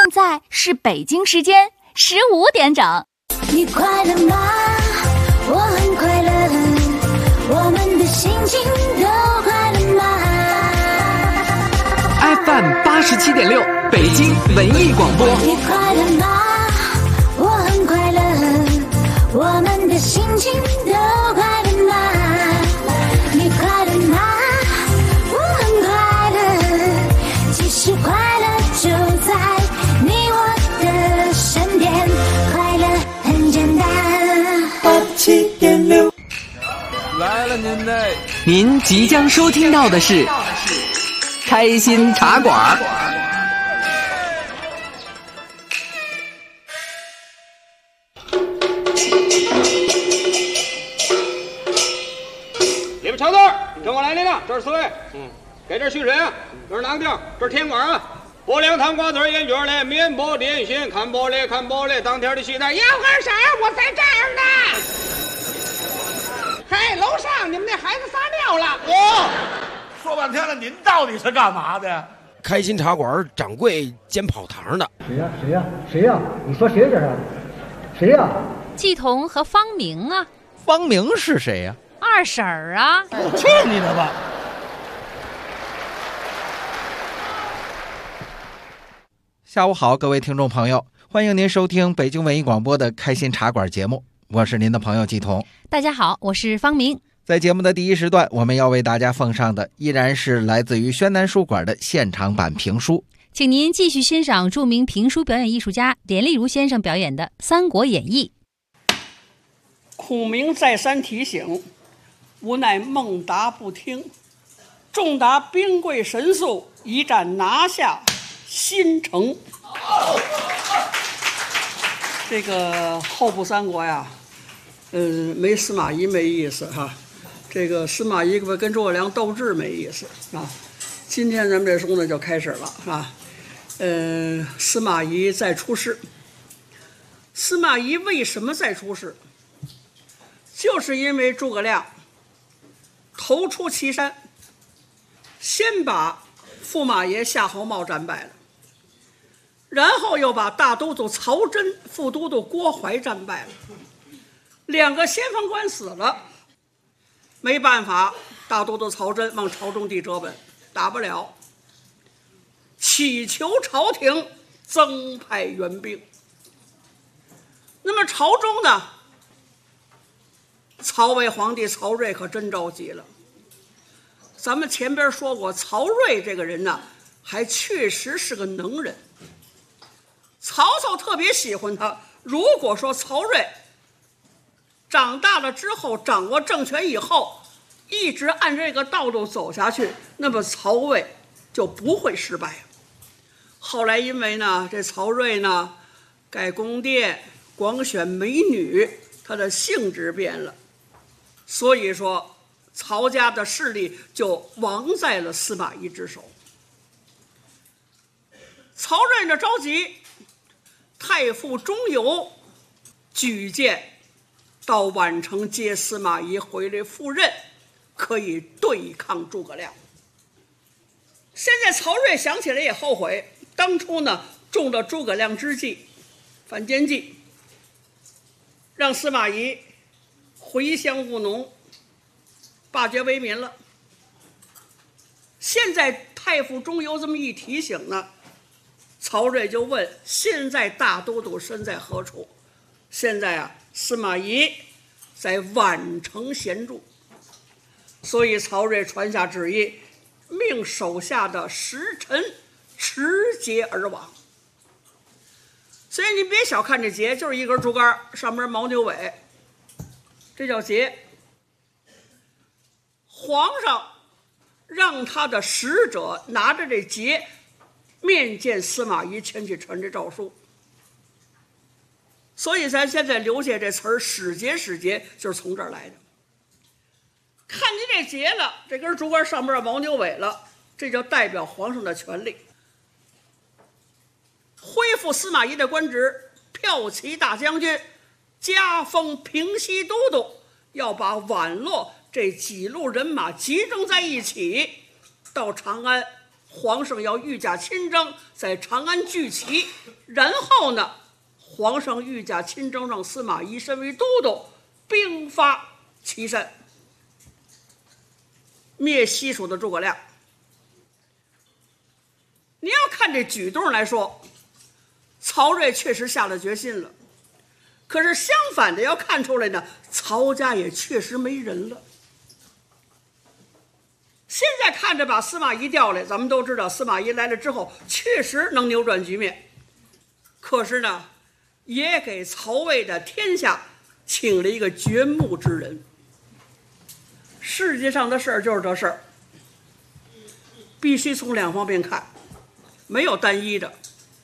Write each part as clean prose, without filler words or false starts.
现在是北京时间15点整。 你快乐吗？我很快乐，我们的心情都快乐吗？ FM 87.6，北京文艺广播。 你快乐吗？我很快乐，我们的心情都快乐吗？你快乐吗？我很快乐，其实快乐就在你我的身边，快乐很简单。87.6， 来了您的。 您即将收听到的是开心茶馆。 里边长字，跟我来领了，这是4位。给这续水啊，这是哪个地儿？这是天馆啊。播两汤瓜子烟卷嘞，面包点心，看播嘞，当天的戏台要干啥？我在这儿呢。嘿，楼上你们那孩子撒尿了。 说半天了，您到底是干嘛的？ 开心茶馆掌柜兼跑堂的。 谁呀？你说谁这是？谁呀？ 季彤和方明啊。 方明是谁呀？ 二婶儿啊。 去你的吧！ 下午好，各位听众朋友，欢迎您收听北京文艺广播的开心茶馆节目，我是您的朋友季彤。 大家好，我是方明。 在节目的第一时段，我们要为大家奉上的依然是来自于宣南书馆的现场版评书， 请您继续欣赏著名评书表演艺术家连丽如先生表演的《三国演义》。 孔明再三提醒，无奈孟达不听，众达兵贵神速，一战拿下新城。这个后部三国呀，没司马懿没意思哈。这个司马懿跟诸葛亮斗智没意思啊。今天咱们这书呢就开始了啊。司马懿再出事。司马懿为什么再出事？就是因为诸葛亮头出祁山，先把驸马爷夏侯茂战败了，然后又把大都督曹真、副都督郭淮战败了，两个先锋官死了，没办法，大都督曹真往朝中递折本，打不了，祈求朝廷增派援兵。那么朝中呢，曹魏皇帝曹睿可真着急了。咱们前边说过，曹睿这个人呢，还确实是个能人。曹操特别喜欢他。如果说曹睿长大了之后，掌握政权以后，一直按这个道路走下去，那么曹魏就不会失败。后来因为呢，这曹睿呢，盖宫殿，广选美女，他的性质变了，所以说曹家的势力就亡在了司马懿之手。曹睿呢着急，太傅钟繇举荐到宛城接司马懿回来赴任，可以对抗诸葛亮。现在曹睿想起来也后悔，当初呢中了诸葛亮之计，反间计，让司马懿回乡务农，罢爵为民了。现在太傅钟繇这么一提醒呢，曹睿就问：现在大都督身在何处？现在啊，司马懿在宛城闲住。所以曹睿传下旨意，命手下的使臣持节而往。所以你别小看这节，就是一根竹竿，上面牦牛尾，这叫节。皇上让他的使者拿着这节面见司马懿，前去传这诏书。所以咱现在留下这词儿“使节”，使节就是从这儿来的。看见这节了，这根竹竿上面牦牛尾了，这就代表皇上的权力。恢复司马懿的官职，骠骑大将军，加封平西都督，要把宛洛这几路人马集中在一起，到长安皇上要御驾亲征，在长安聚齐，然后呢，皇上御驾亲征，让司马懿身为都督，兵发岐山，灭西蜀的诸葛亮。你要看这举动来说，曹睿确实下了决心了。可是相反的，要看出来呢，曹家也确实没人了。现在看着把司马懿调来，咱们都知道司马懿来了之后确实能扭转局面，可是呢，也给曹魏的天下请了一个掘墓之人。世界上的事儿就是这事儿，必须从两方面看，没有单一的。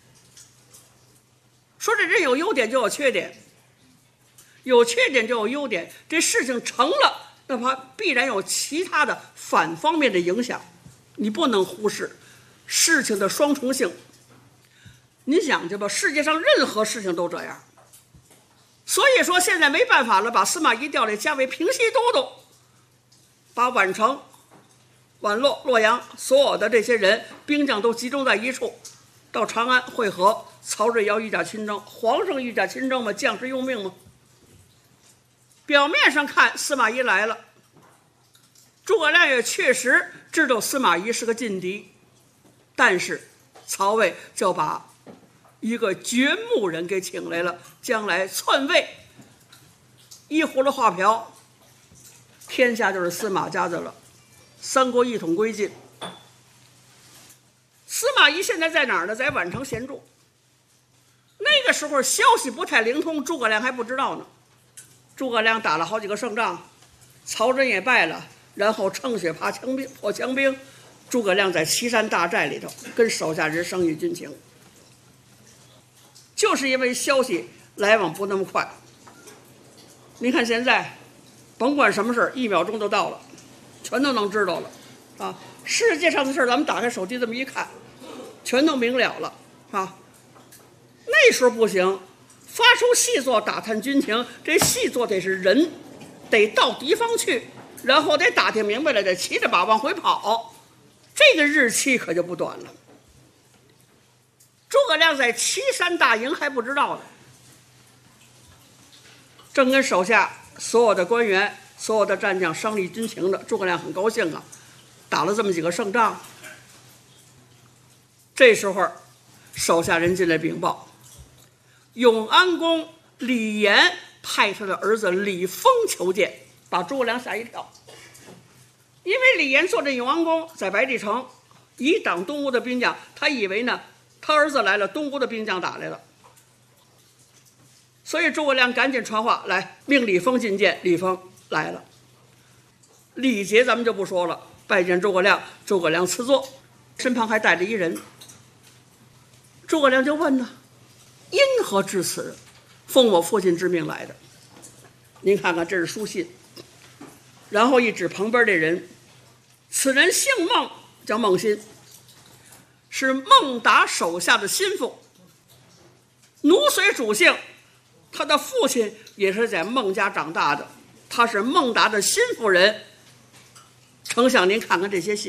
说这人有优点就有缺点，有缺点就有优点，这事情成了，那么必然有其他的反方面的影响，你不能忽视事情的双重性。你想去吧，世界上任何事情都这样。所以说现在没办法了，把司马懿调来加为平西都督，把宛城、宛洛、洛阳所有的这些人兵将都集中在一处，到长安会合。曹睿要御驾亲征，皇上御驾亲征嘛，将士用命嘛。表面上看司马懿来了，诸葛亮也确实知道司马懿是个劲敌，但是曹魏就把一个掘墓人给请来了，将来篡位，一葫芦画瓢，天下就是司马家的了，三国一统归晋。司马懿现在在哪儿呢？在宛城闲住。那个时候消息不太灵通，诸葛亮还不知道呢。诸葛亮打了好几个胜仗，曹真也败了，然后乘雪破强兵。诸葛亮在岐山大寨里头跟手下人商议军情，就是因为消息来往不那么快。你看现在，甭管什么事，1秒钟就到了，全都能知道了啊！世界上的事咱们打开手机这么一看，全都明了了啊！那时候不行，发出细作打探军情，这细作得是人，得到敌方去，然后得打听明白了，得骑着马往回跑，这个日期可就不短了。诸葛亮在岐山大营还不知道呢，正跟手下所有的官员、所有的战将商议军情的。诸葛亮很高兴啊，打了这么几个胜仗。这时候手下人进来禀报，永安宫李严派他的儿子李丰求见，把诸葛亮吓一跳。因为李严坐镇永安宫，在白帝城以挡东吴的兵将，他以为呢他儿子来了，东吴的兵将打来了，所以诸葛亮赶紧传话来，命李丰觐见。李丰来了，礼节咱们就不说了，拜见诸葛亮。诸葛亮辞座，身旁还带着一人。诸葛亮就问呢，因何至此？奉我父亲之命来的。您看看，这是书信。然后一指旁边这人，此人姓孟，叫孟辛，是孟达手下的心腹，奴随主姓。他的父亲也是在孟家长大的，他是孟达的心腹人。丞相，您看看这些信。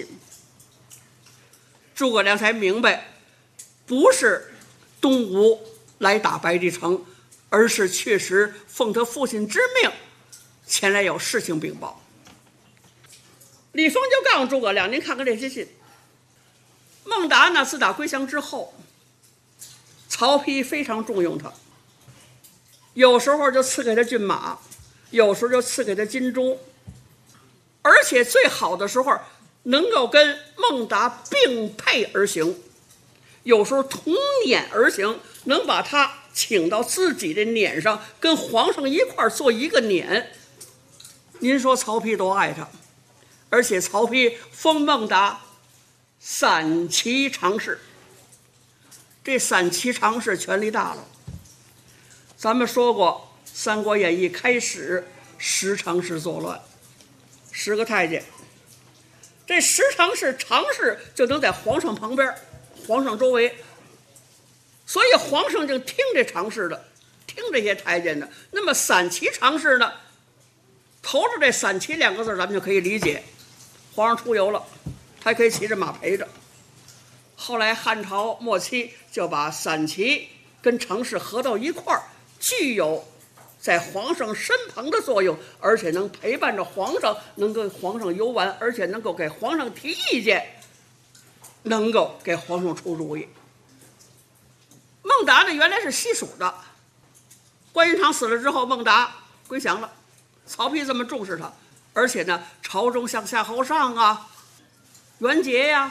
诸葛亮才明白，不是东吴来打白帝城，而是确实奉他父亲之命前来有事情禀报。李丰就告诉诸葛亮，您看看这些信。孟达呢，自打归降之后，曹丕非常重用他，有时候就赐给他骏马，有时候就赐给他金珠，而且最好的时候能够跟孟达并配而行，有时候同辇而行，能把他请到自己的辇上，跟皇上一块做一个辇。您说曹丕多爱他，而且曹丕封孟达散骑常侍。这散骑常侍权力大了。咱们说过，《三国演义》开始10常侍作乱，10个太监。这10常侍，常侍就能在皇上旁边，皇上周围，所以皇上就听这常侍的，听这些太监的。那么散骑常侍呢，头着这散骑2个字咱们就可以理解，皇上出游了，他可以骑着马陪着。 后来汉朝末期就把散骑跟城市合到一块儿，具有在皇上身旁的作用，而且能陪伴着皇上，能跟皇上游玩，而且能够给皇上提意见，能够给皇上出主意。孟达呢，原来是西蜀的，关云长死了之后，孟达归降了，曹丕这么重视他，而且呢，朝中像夏侯尚啊、袁杰呀，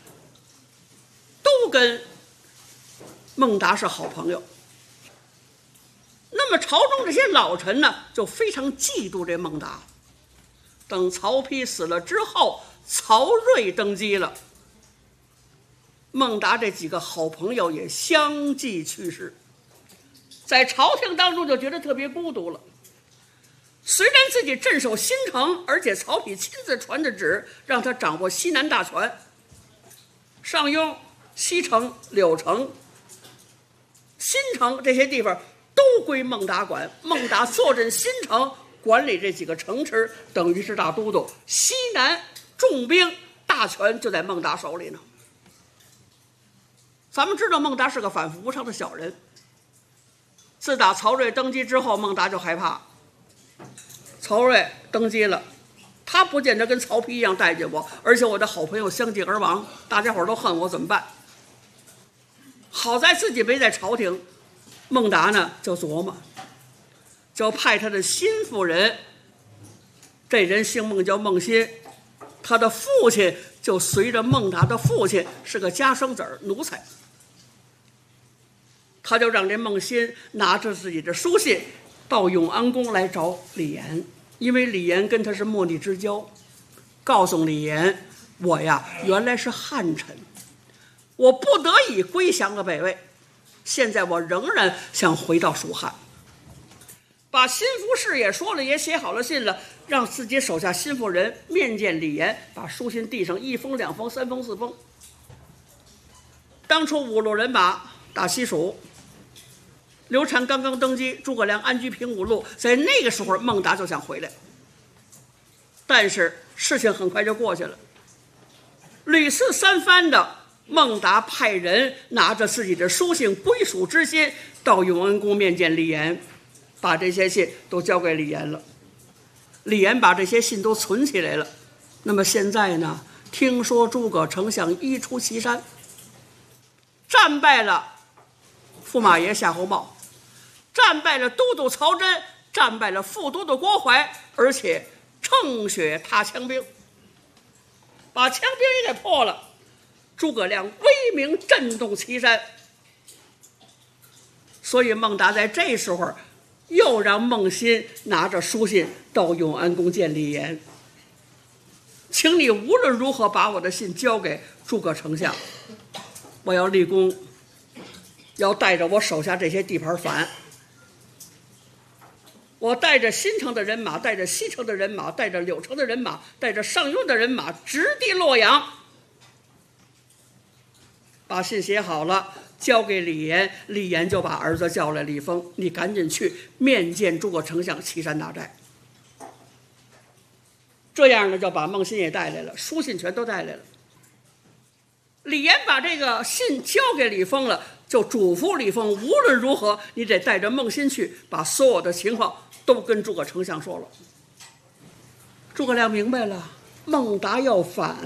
都跟孟达是好朋友。那么朝中这些老臣呢，就非常嫉妒这孟达。等曹丕死了之后，曹睿登基了，孟达这几个好朋友也相继去世，在朝廷当中就觉得特别孤独了。虽然自己镇守新城，而且曹丕亲自传的旨，让他掌握西南大权，上庸、西城、柳城、新城这些地方都归孟达管，孟达坐镇新城，管理这几个城池，等于是大都督。西南重兵大权就在孟达手里呢。咱们知道孟达是个反复无常的小人，自打曹睿登基之后，孟达就害怕。曹睿登基了，他不见得跟曹丕一样待见我，而且我的好朋友相继而亡，大家伙都恨我，怎么办？好在自己没在朝廷，孟达呢就琢磨，就派他的心腹人，这人姓孟，叫孟欣，他的父亲就随着孟达的父亲是个家生子儿奴才，他就让这孟欣拿着自己的书信到永安宫来找李严，因为李严跟他是莫逆之交，告诉李严，我呀原来是汉臣，我不得已归降了北魏，现在我仍然想回到蜀汉。把心腹事也说了，也写好了信了，让自己手下心腹人面见李严，把书信递上，1封2封3封4封。当初5路人马打西蜀，刘禅刚刚登基，诸葛亮安居平5路，在那个时候孟达就想回来，但是事情很快就过去了。屡次三番的，孟达派人拿着自己的书信归属之心到永安宫面见李严，把这些信都交给李严了。李严把这些信都存起来了。那么现在呢，听说诸葛丞相一出祁山，战败了驸马爷夏侯茂，战败了都督曹真，战败了副都督郭淮，而且乘雪踏羌兵，把羌兵也给破了。诸葛亮威名震动祁山，所以孟达在这时候又让孟欣拿着书信到永安宫见李严，请你无论如何把我的信交给诸葛丞相，我要立功，要带着我手下这些地盘反，我带着新城的人马，带着西城的人马，带着柳城的人马，带着上庸的人马，直抵洛阳。把信写好了，交给李严，李严就把儿子叫来，李丰，你赶紧去面见诸葛丞相，祁山大寨。这样呢，就把孟欣也带来了，书信全都带来了。李严把这个信交给李丰了，就嘱咐李丰，无论如何你得带着孟欣去，把所有的情况都跟诸葛丞相说了。诸葛亮明白了，孟达要反，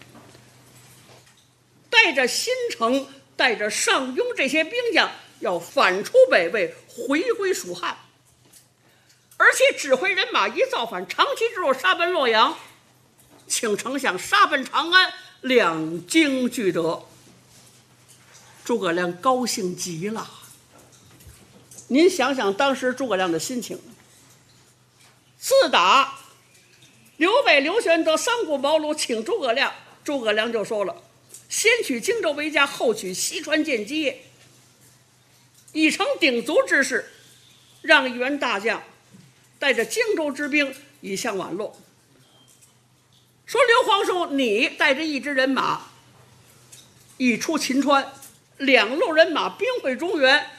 带着新城，带着上庸这些兵将要反出北魏，回归蜀汉，而且指挥人马一造反，长期之后杀奔洛阳，请丞相杀奔长安，两京俱得。诸葛亮高兴极了。您想想当时诸葛亮的心情，自打刘备、刘玄德三顾茅庐请诸葛亮，诸葛亮就说了，先取荆州为家，后取西川建基业，已成鼎足之势，让一员大将带着荆州之兵以向宛洛。说刘皇叔，你带着一支人马一出秦川，2路人马兵会中原，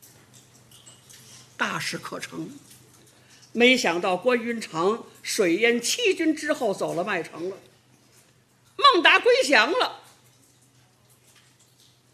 大事可成。没想到关云长水淹七军之后走了麦城了，孟达归降了。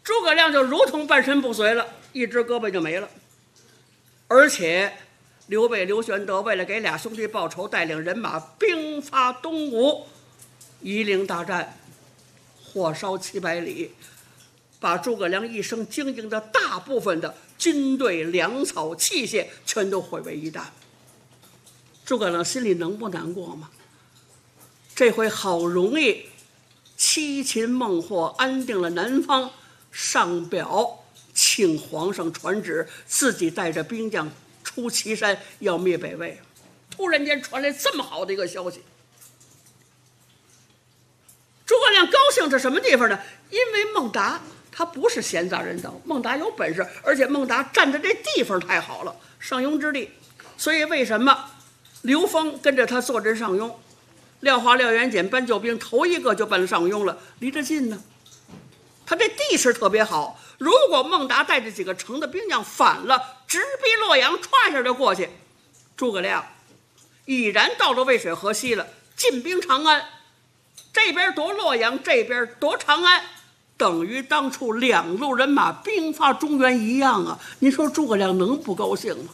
诸葛亮就如同半身不遂了，一只胳膊就没了。而且刘备、刘玄德为了给俩兄弟报仇，带领人马兵发东吴，夷陵大战，火烧700里，把诸葛亮一生经营的大部分的军队、粮草、器械全都毁为一旦。诸葛亮心里能不难过吗？这回好容易七擒孟获，安定了南方，上表请皇上传旨，自己带着兵将出祁山，要灭北魏。突然间传来这么好的一个消息，诸葛亮高兴在什么地方呢？因为孟达他不是闲杂人等，孟达有本事，而且孟达站的这地方太好了，上庸之地。所以为什么刘封跟着他坐镇上庸，廖化、廖元简搬救兵头一个就搬上庸了，离得近呢。他这地势特别好，如果孟达带着几个城的兵将反了，直逼洛阳，歘一下就过去，诸葛亮已然到了渭水河西了，进兵长安，这边夺洛阳，这边夺长安，等于当初两路人马兵发中原一样啊！您说诸葛亮能不高兴吗？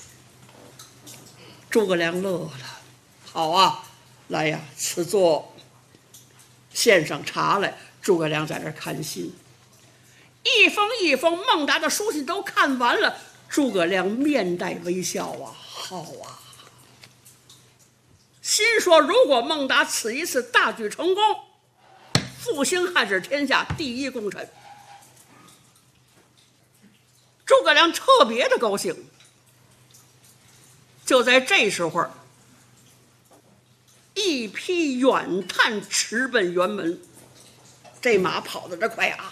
诸葛亮乐了，好啊，来呀，此座献上茶来。诸葛亮在这看信，一封一封孟达的书信都看完了，诸葛亮面带微笑啊，好啊，心说如果孟达此一次大举成功，复兴汉室天下第一功臣。诸葛亮特别的高兴。就在这时候，一匹远探驰奔辕门，这马跑得这快啊！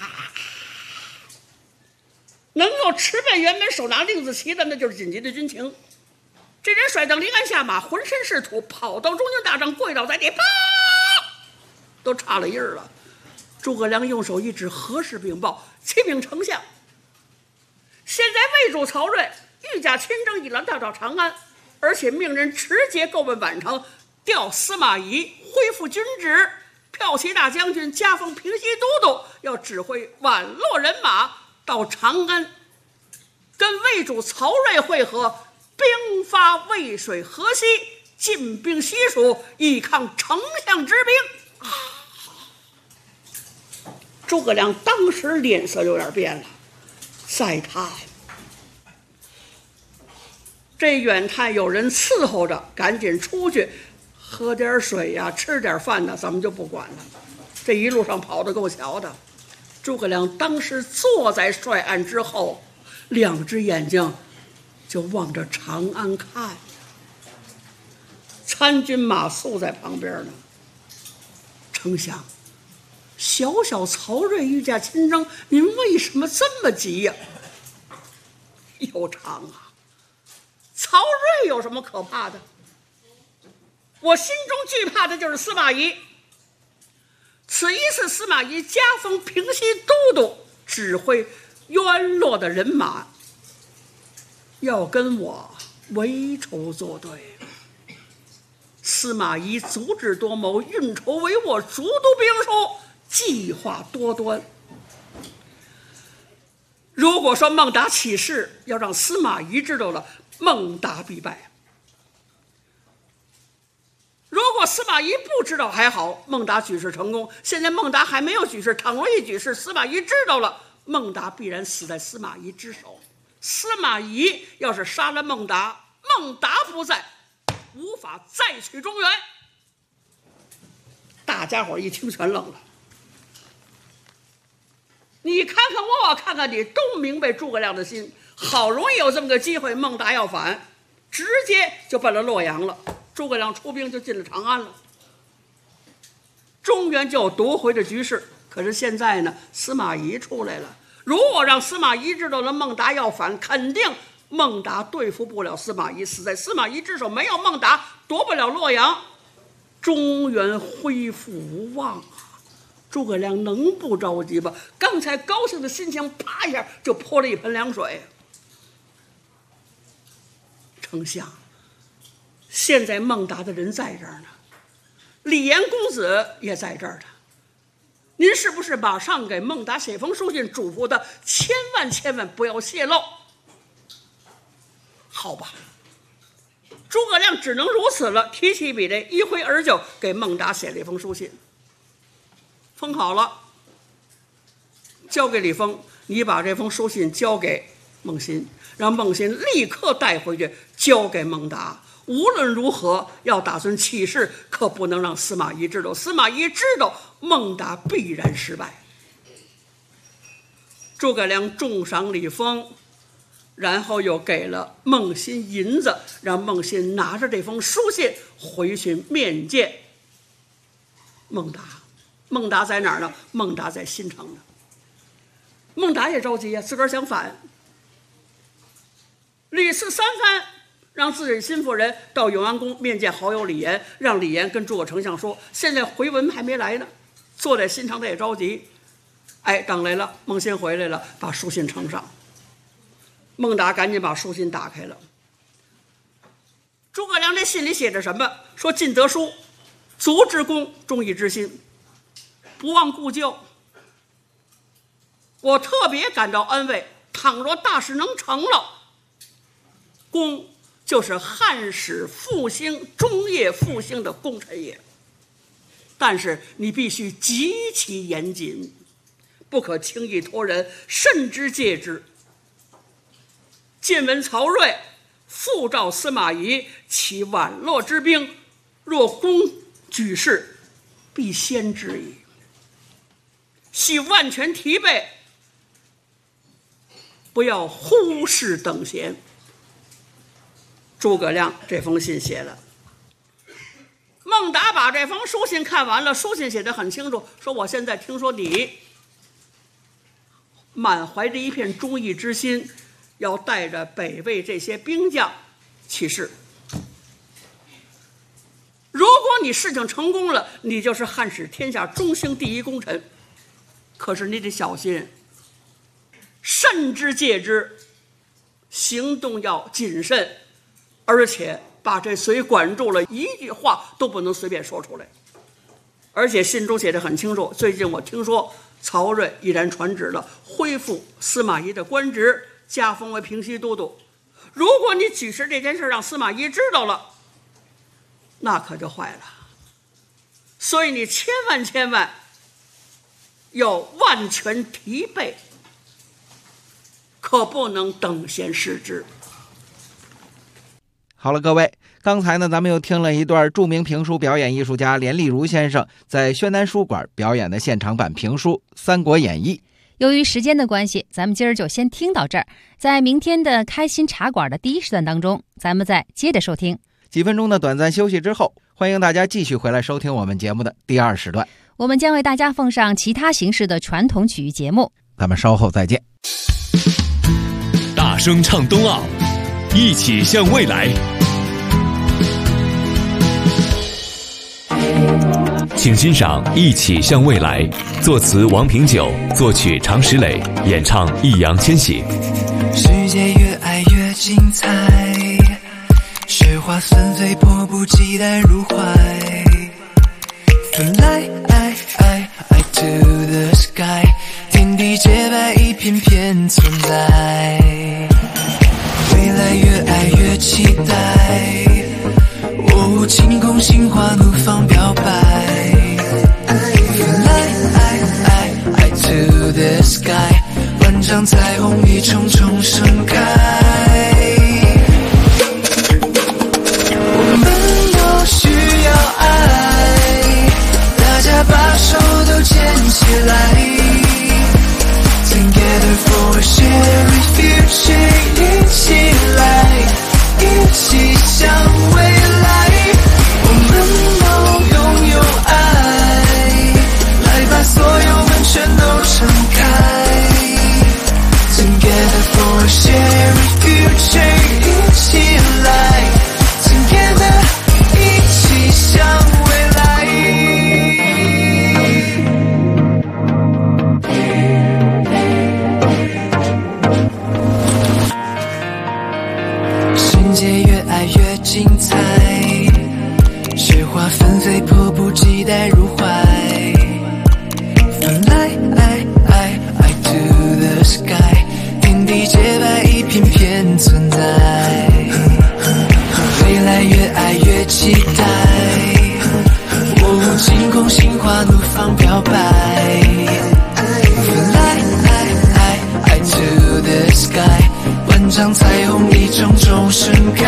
能够驰奔辕门，手拿令字旗的，那就是紧急的军情。这人甩蹬离鞍下马，浑身是土，跑到中军大帐，跪倒在地，啪，都岔了音儿了。诸葛亮用手一指，何事禀报？启禀丞相，现在魏主曹睿御驾亲征，已然到达长安，而且命人直接购问宛城，调司马懿恢复军职，骠骑大将军，加封平西都督，要指挥宛洛人马到长安，跟魏主曹睿会合，兵发渭水河西，进兵西蜀，以抗丞相之兵。诸葛亮当时脸色有点变了，再看这远探有人伺候着，赶紧出去喝点水呀，吃点饭呢，咱们就不管了。这一路上跑得够瞧的。诸葛亮当时坐在帅案之后，两只眼睛就望着长安看。参军马谡在旁边呢。丞相，小小曹睿御驾亲征，您为什么这么急呀？有常啊，曹睿有什么可怕的？我心中惧怕的就是司马懿。此一次司马懿加封平西都督，指挥渊洛的人马，要跟我为仇作对。司马懿足智多谋，运筹帷幄，熟读兵书，计划多端。如果说孟达起事，要让司马懿知道了，孟达必败。如果司马懿不知道还好，孟达举事成功。现在孟达还没有举事，倘若一举事，司马懿知道了，孟达必然死在司马懿之手。司马懿要是杀了孟达，孟达不在，无法再取中原。大家伙一听全愣了。你看看我，我看看你，都明白诸葛亮的心。好容易有这么个机会，孟达要反，直接就奔了洛阳了。诸葛亮出兵就进了长安了，中原就有夺回的局势。可是现在呢，司马懿出来了，如果让司马懿知道了孟达要反，肯定孟达对付不了司马懿，死在司马懿之手，没有孟达夺不了洛阳，中原恢复无望啊！诸葛亮能不着急吗？刚才高兴的心情啪一下就泼了一盆凉水。丞相，现在孟达的人在这儿呢，李严公子也在这儿呢。 您是不是马上给孟达写封书信，嘱咐他千万不要泄露？好吧，诸葛亮只能如此了，提起笔来一挥而就，给孟达写了一封书信，封好了，交给李丰，你把这封书信交给孟欣，让孟欣立刻带回去，交给孟达。无论如何要打算起事，可不能让司马懿知道，司马懿知道，孟达必然失败。诸葛亮重赏李丰，然后又给了孟欣银子，让孟欣拿着这封书信回去面见孟达。孟达在哪儿呢？孟达在新城呢。孟达也着急啊，自个儿想反，屡次三番让自己心腹人到永安宫面见好友李严，让李严跟诸葛丞相说，现在回文还没来呢，坐在新城他也着急。哎，等来了，孟欣回来了，把书信呈上。孟达赶紧把书信打开了。诸葛亮这信里写着什么？说晋得书，足之功，忠义之心，不忘故旧。我特别感到安慰，倘若大事能成了，功就是汉室复兴、中叶复兴的功臣也。但是你必须极其严谨，不可轻易托人，慎之戒之。晋闻曹睿复召司马懿，其宛洛之兵，若攻举事，必先之矣。系万全提备，不要忽视等闲。诸葛亮这封信写了，孟达把这封书信看完了，书信写得很清楚，说我现在听说你满怀着一片忠义之心，要带着北魏这些兵将起事。如果你事情成功了，你就是汉室天下中兴第一功臣。可是你得小心，慎之戒之，行动要谨慎，而且把这嘴管住了，一句话都不能随便说出来。而且信中写得很清楚，最近我听说曹睿已然传旨了，恢复司马懿的官职，加封为平西都督。如果你举事这件事让司马懿知道了，那可就坏了。所以你千万要万全提备，可不能等闲视之。 好了，各位，刚才呢，咱们又听了一段著名评书表演艺术家连丽如先生在宣南书馆表演的现场版评书《三国演义》。 由于时间的关系，咱们今儿就先听到这儿。在明天的开心茶馆的第一时段当中，咱们再接着收听。 几分钟的短暂休息之后，欢迎大家继续回来收听我们节目的第二时段。 我们将为大家奉上其他形式的传统曲艺节目。 咱们稍后再见。 大声唱冬奥，一起向未来。请欣赏《一起向未来》，作词王平久，作曲常石磊，演唱易烊千玺。 世界越爱越精彩，雪花纷飞，迫不及待入怀。Fly to the sky， 天地洁白，一片片存在。未来越爱越期待，哦，晴空心花怒放表白。Fly to the sky， 万丈彩虹一重重盛开。我们都需要爱，大家把手都牵起来。Together for a shared future， 一起来，一起向未来。我们都拥有爱，来把所有门全都敞开。Together for a shared future， 一起来 ，Together 一起向未来。世界越爱越精彩，雪花纷飞，迫不及待入怀。Fly 白一片片存在，未来越爱越期待，我惊空心花怒放表白 Fly to the sky， 万丈彩虹一种种盛开，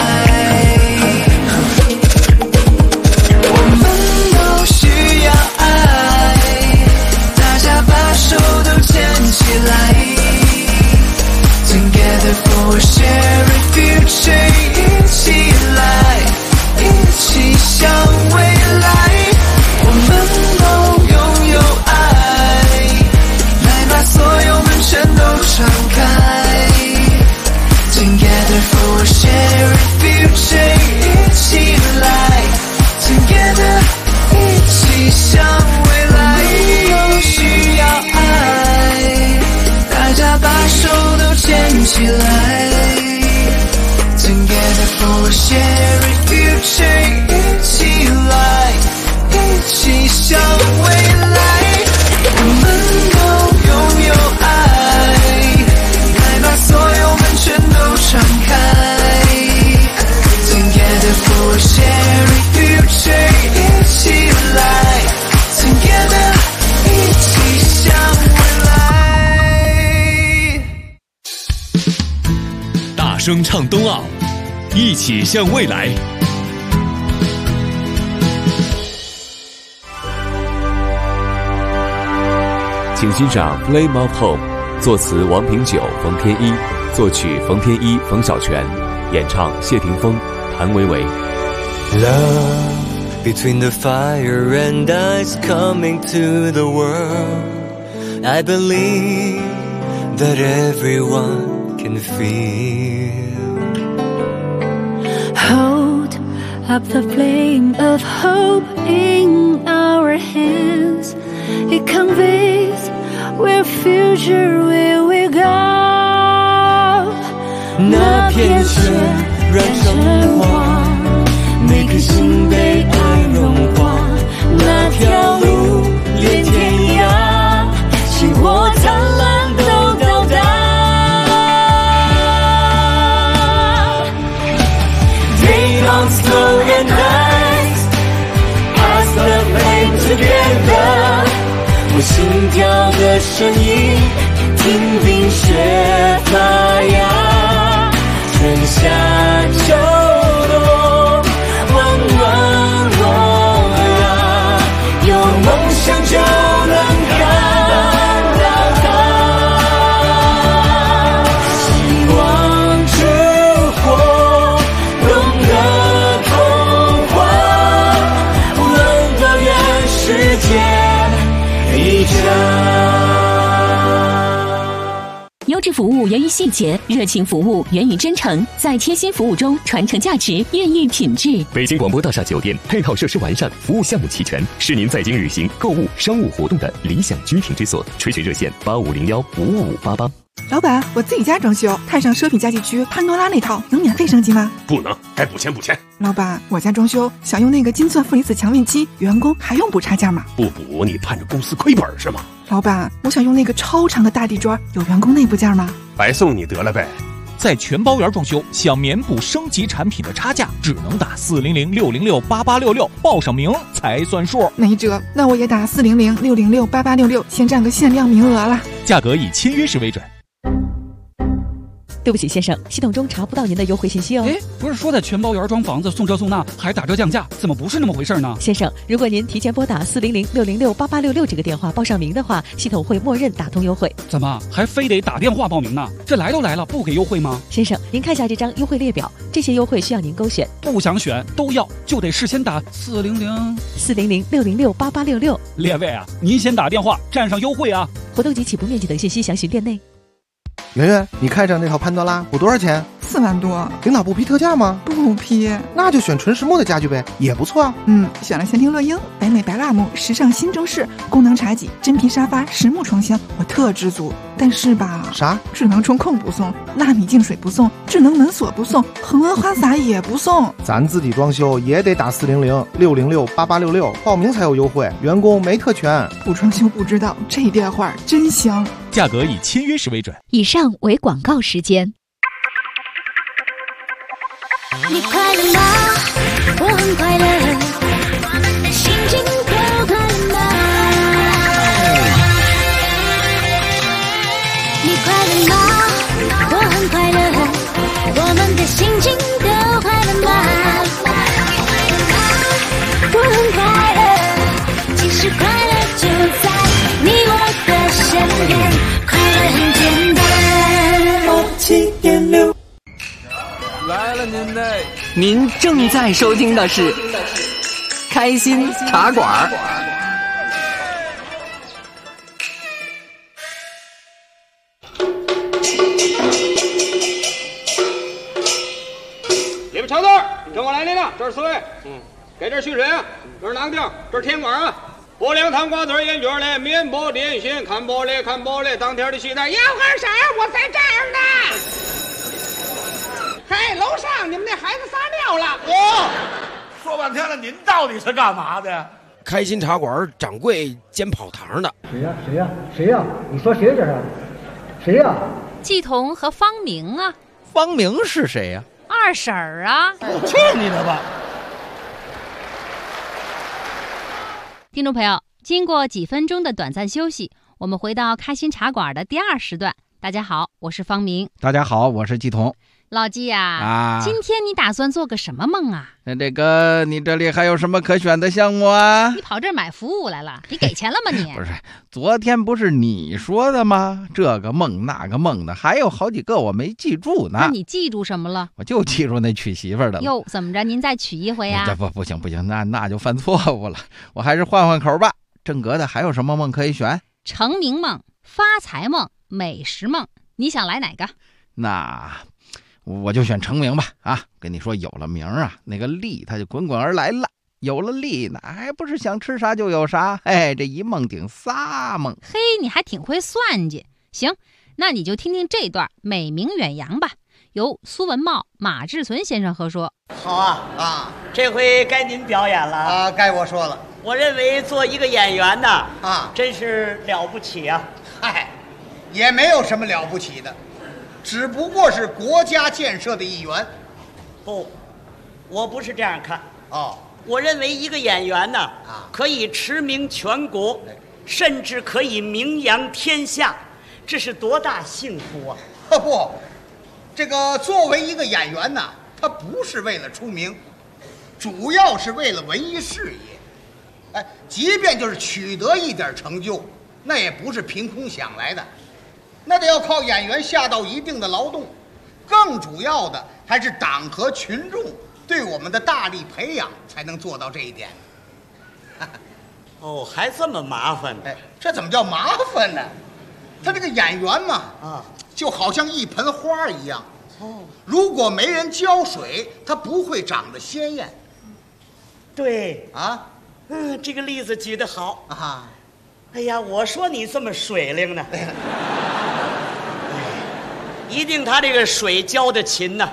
我们都需要爱，大家把手都牵起来， Together for a shared future， 一起来，一起向未来，我们都拥有爱，来把所有门全都敞开， Together for a shared future， 一起来 Together， 一起向未来，都需要爱，大家把手都牵起来 Together for a shared future， 一起来，一起向未来，我们都拥有爱，来把所有门全都敞开 Together for a shared future， 一起来 Together， 一起向未来。 大声唱冬奥，一起向未来。请欣赏《Flame of Home》，作词王平久、冯天一，作曲冯天一、冯小泉，演唱谢霆锋、谭维维。 Love between the fire and ice coming to the world. I believe that everyone can feel. Hold up the flame of hope in our hands. It conveys where future will we go. 那片雪染成黄，每颗心被爱融化，那条路连天涯，星火灿烂都到达。Day on slow and ice, pass the flame together。我心跳的声音，听冰雪发芽，春夏秋冬，温暖我呀，有梦想就能看到它，希望之火，懂得童话，温暖愿世界一家。 优质服务源于细节，热情服务源于真诚，在贴心服务中传承价值，孕育品质。 北京广播大厦酒店配套设施完善，服务项目齐全，是您在京旅行、购物、商务活动的理想居停之所。垂询热线8501-55588。 老板，我自己家装修，看上奢品家具区潘多拉那套，能免费升级吗？ 不能，该补钱补钱。 老板，我家装修想用那个金钻负离子强运期，员工还用补差价吗？ 不补你盼着公司亏本是吗？ 老板，我想用那个超长的大地砖，有员工内部件吗？ 白送你得了呗。 在全包圆装修，想免补升级产品的差价，只能打400-606-8866，报上名才算数。 没辙，那我也打400-606-8866，先占个限量名额了。 价格以签约时为准。 对不起，先生，系统中查不到您的优惠信息哦。 哎，不是说在全包圆装房子送这送那还打折降价，怎么不是那么回事呢？ 先生，如果您提前拨打400-606-8866这个电话报上名的话，系统会默认打通优惠。 怎么还非得打电话报名呢？这来都来了，不给优惠吗？ 先生，您看下这张优惠列表，这些优惠需要您勾选， 不想选都要，就得事先打 400-606-8866。 列位啊，您先打电话占上优惠啊！ 活动及起步面积等信息详询店内。 圆圆，你看上那套潘多拉补多少钱 4万多。 领导不批特价吗？ 不批。 那就选纯实木的家具呗，也不错啊。 选了仙庭乐英、北美白蜡木、时尚新中式、功能茶几、真皮沙发、实木床箱，我特知足。但是吧， 啥？ 智能中控不送，纳米净水不送，智能门锁不送，恒温花洒也不送。 咱自己装修也得打400-606-8866报名才有优惠，员工没特权。 不装修不知道，这电话真香。 价格以签约时为准。 以上为广告时间。 你快乐吗？我很快乐，我们的心情都快乐吗？你快乐吗？我很快乐，我们的心情都快乐吗？我很快乐，其实快乐就在你我的身边，快乐很简单。7.6 来了您正在收听的是开心茶馆。 你们长队跟我来领了，这是4位。给这续水啊，这是囊丁，这是甜瓜啊。薄凉汤瓜子烟卷嘞，面包点心，看玻璃，当天的西单，要喝啥我在这儿呢。嘿，楼上你们那孩子撒尿了。 说半天了，您到底是干嘛的？ 开心茶馆掌柜兼跑堂的。 谁呀？你说谁这是？谁呀？ 季彤和方明啊。 方明是谁呀？ 二婶儿啊。 去你的吧！ 听众朋友，经过几分钟的短暂休息，我们回到开心茶馆的第2时段。大家好，我是方明。 大家好，我是季彤。 老季呀，今天你打算做个什么梦啊？ 这个你这里还有什么可选的项目啊？ 你跑这儿买服务来了？你给钱了吗你？ 不是，昨天不是你说的吗？这个梦那个梦的，还有好几个我没记住呢。 那你记住什么了？ 我就记住那娶媳妇儿的了。 哟，怎么着？您再娶一回呀？ 这不行，那就犯错误了。我还是换口吧。正格的还有什么梦可以选？ 成名梦、发财梦、美食梦，你想来哪个？ 那我就选成名吧。跟你说，有了名啊，那个利它就滚滚而来了。有了利呢，还不是想吃啥就有啥？这一梦顶仨梦。 嘿，你还挺会算计。行，那你就听听这段美名远扬吧，由苏文茂、马志存先生合说。 好啊，这回该您表演了啊，该我说了。我认为做一个演员呢，真是了不起啊。 也没有什么了不起的，只不过是国家建设的一员。 不，我不是这样看。我认为一个演员呢，可以驰名全国，甚至可以名扬天下，这是多大幸福啊！ 不，这个作为一个演员呢，他不是为了出名，主要是为了文艺事业。即便就是取得一点成就，那也不是凭空想来的，那得要靠演员下到一定的劳动。更主要的还是党和群众对我们的大力培养，才能做到这一点。 还这么麻烦呢？ 这怎么叫麻烦呢？他这个演员嘛，就好像一盆花一样。如果没人浇水，它不会长得鲜艳。 对这个例子举得好哎呀，我说你这么水灵呢，一定他这个水浇的勤呢。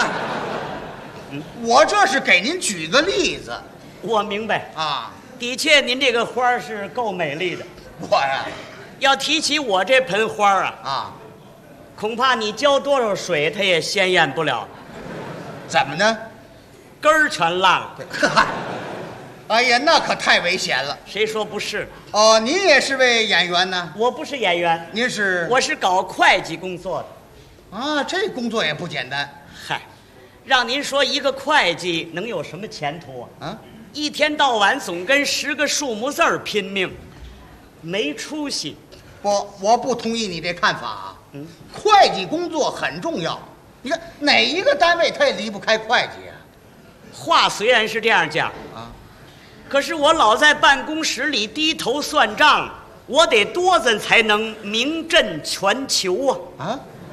我这是给您举个例子。 我明白的确您这个花是够美丽的。 我呀， 要提起我这盆花恐怕你浇多少水它也鲜艳不了。 怎么呢？ 根儿全烂了。 哎呀，那可太危险了。 谁说不是？ 您也是位演员呢？ 我不是演员。 您是？ 我是搞会计工作的。这工作也不简单。 让您说一个会计能有什么前途一天到晚总跟10个数目字拼命，没出息。 我不同意你这看法会计工作很重要，你看哪一个单位他也离不开会计话虽然是这样讲可是我老在办公室里低头算账，我得多咱才能名震全球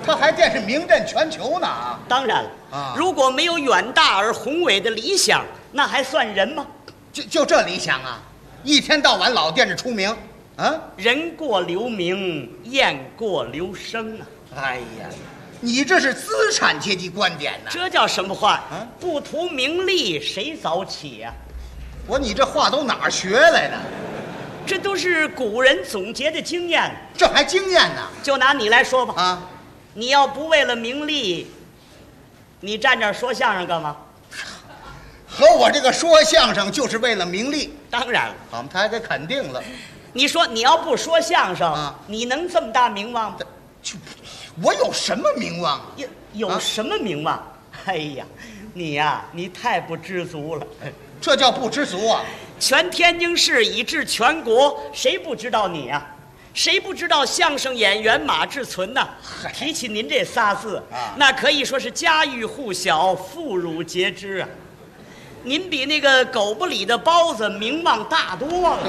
他还电是名震全球呢啊！ 当然了啊，如果没有远大而宏伟的理想，那还算人吗？ 就这理想啊，一天到晚老惦着出名啊！ 人过留名，雁过留声啊！ 哎呀，你这是资产阶级观点呢？ 这叫什么话啊？不图名利，谁早起呀？ 你这话都哪儿学来的？ 这都是古人总结的经验。 这还经验呢？ 就拿你来说吧啊， 你要不为了名利，你站这儿说相声干嘛？ 和我这个说相声就是为了名利。 当然了， 好，他还给肯定了。 你说你要不说相声啊，你能这么大名望吗？ 我有什么名望啊？ 有什么名望？哎呀，你呀，你太不知足了。 这叫不知足啊！ 全天津市以至全国，谁不知道你啊？谁不知道相声演员马志存呐？提起您这仨字啊，那可以说是家喻户晓、妇孺皆知啊。您比那个狗不理的包子名望大多了。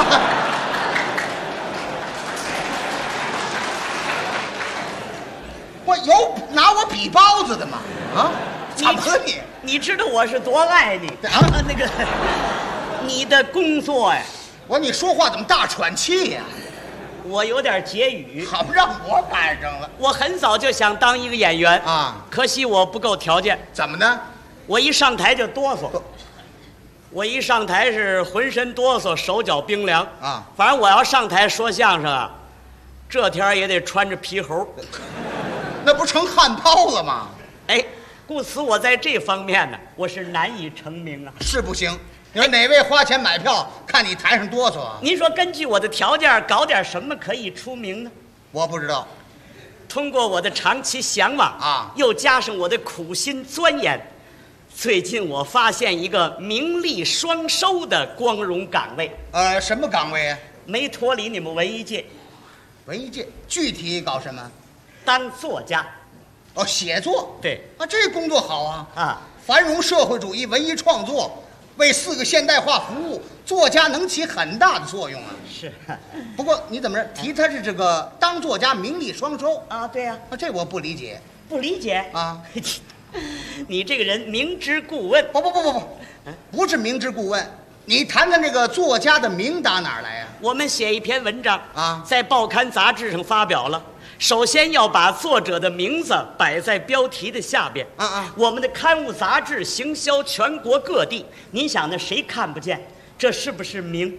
我有拿我比包子的吗？啊？怎么了你？ 你知道我是多爱你啊？那个，你的工作呀， 你说话怎么大喘气呀？ 我有点结语， 好让我赶上了。 我很早就想当一个演员啊，可惜我不够条件。 怎么呢？ 我一上台就哆嗦，我一上台是浑身哆嗦，手脚冰凉啊。反正我要上台说相声啊，这天也得穿着皮猴， 那不成汉堡了吗？ 哎。故此，我在这方面呢，我是难以成名啊。 是不行。你说哪位花钱买票看你台上哆嗦啊？ 您说根据我的条件，搞点什么可以出名呢？ 我不知道。 通过我的长期向往啊，又加上我的苦心钻研，最近我发现一个名利双收的光荣岗位。 什么岗位啊？ 没脱离你们文艺界。 文艺界具体搞什么？ 当作家。 写作。 对啊，这工作好啊！啊，繁荣社会主义文艺创作，为4个现代化服务，作家能起很大的作用啊。 是。 不过你怎么提他是这个当作家名利双收啊？对呀。 这我不理解。 不理解啊？ 你这个人明知故问。 不是明知故问。你谈谈这个作家的名打哪儿来呀？ 我们写一篇文章啊，在报刊杂志上发表了。首先要把作者的名字摆在标题的下边。我们的刊物杂志行销全国各地，您想呢？谁看不见？这是不是名？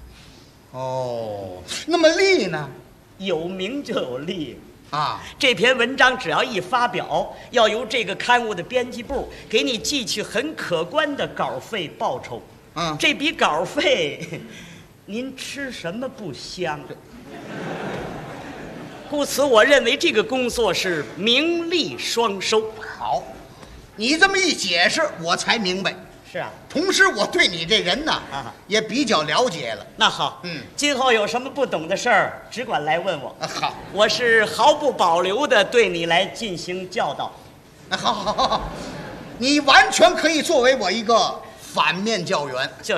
那么利呢？ 有名就有利啊！ 这篇文章只要一发表，要由这个刊物的编辑部给你寄去很可观的稿费报酬。这笔稿费，您吃什么不香？故此，我认为这个工作是名利双收。 好，你这么一解释，我才明白。 是啊， 同时我对你这人呢，也比较了解了。 那好，今后有什么不懂的事儿，只管来问我。 好， 我是毫不保留的对你来进行教导。 好，你完全可以作为我一个反面教员。 就是，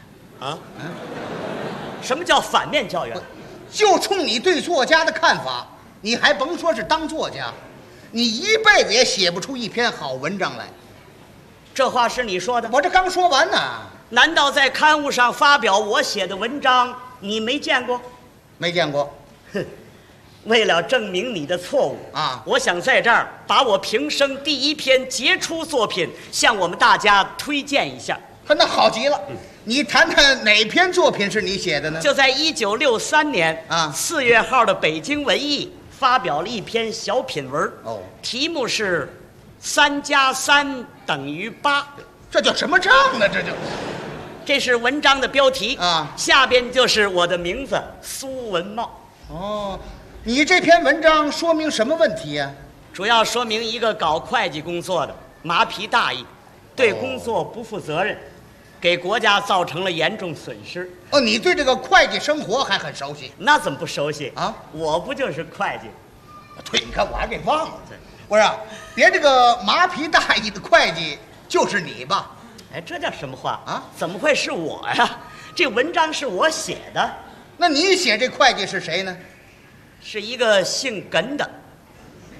什么叫反面教员？ 就冲你对作家的看法，你还甭说是当作家，你一辈子也写不出一篇好文章来。 这话是你说的？ 我这刚说完呢。 难道在刊物上发表我写的文章，你没见过？ 没见过。 哼，为了证明你的错误啊， 我想在这儿把我平生第一篇杰出作品向我们大家推荐一下。 那好极了。你谈谈哪篇作品是你写的呢？ 就在1963年4月号的《北京文艺》发表了一篇小品文，题目是3+3等于8。 这叫什么账呢？ 这是文章的标题啊，下边就是我的名字苏文茂。 你这篇文章说明什么问题呀？ 主要说明一个搞会计工作的麻皮大意，对工作不负责任，给国家造成了严重损失。 你对这个会计生活还很熟悉？ 那怎么不熟悉啊？我不就是会计？ 对，你看我还给忘了。不是，别这个麻皮大意的会计就是你吧？ 哎，这叫什么话啊？怎么会是我呀？这文章是我写的。 那你写这会计是谁呢？ 是一个姓耿的。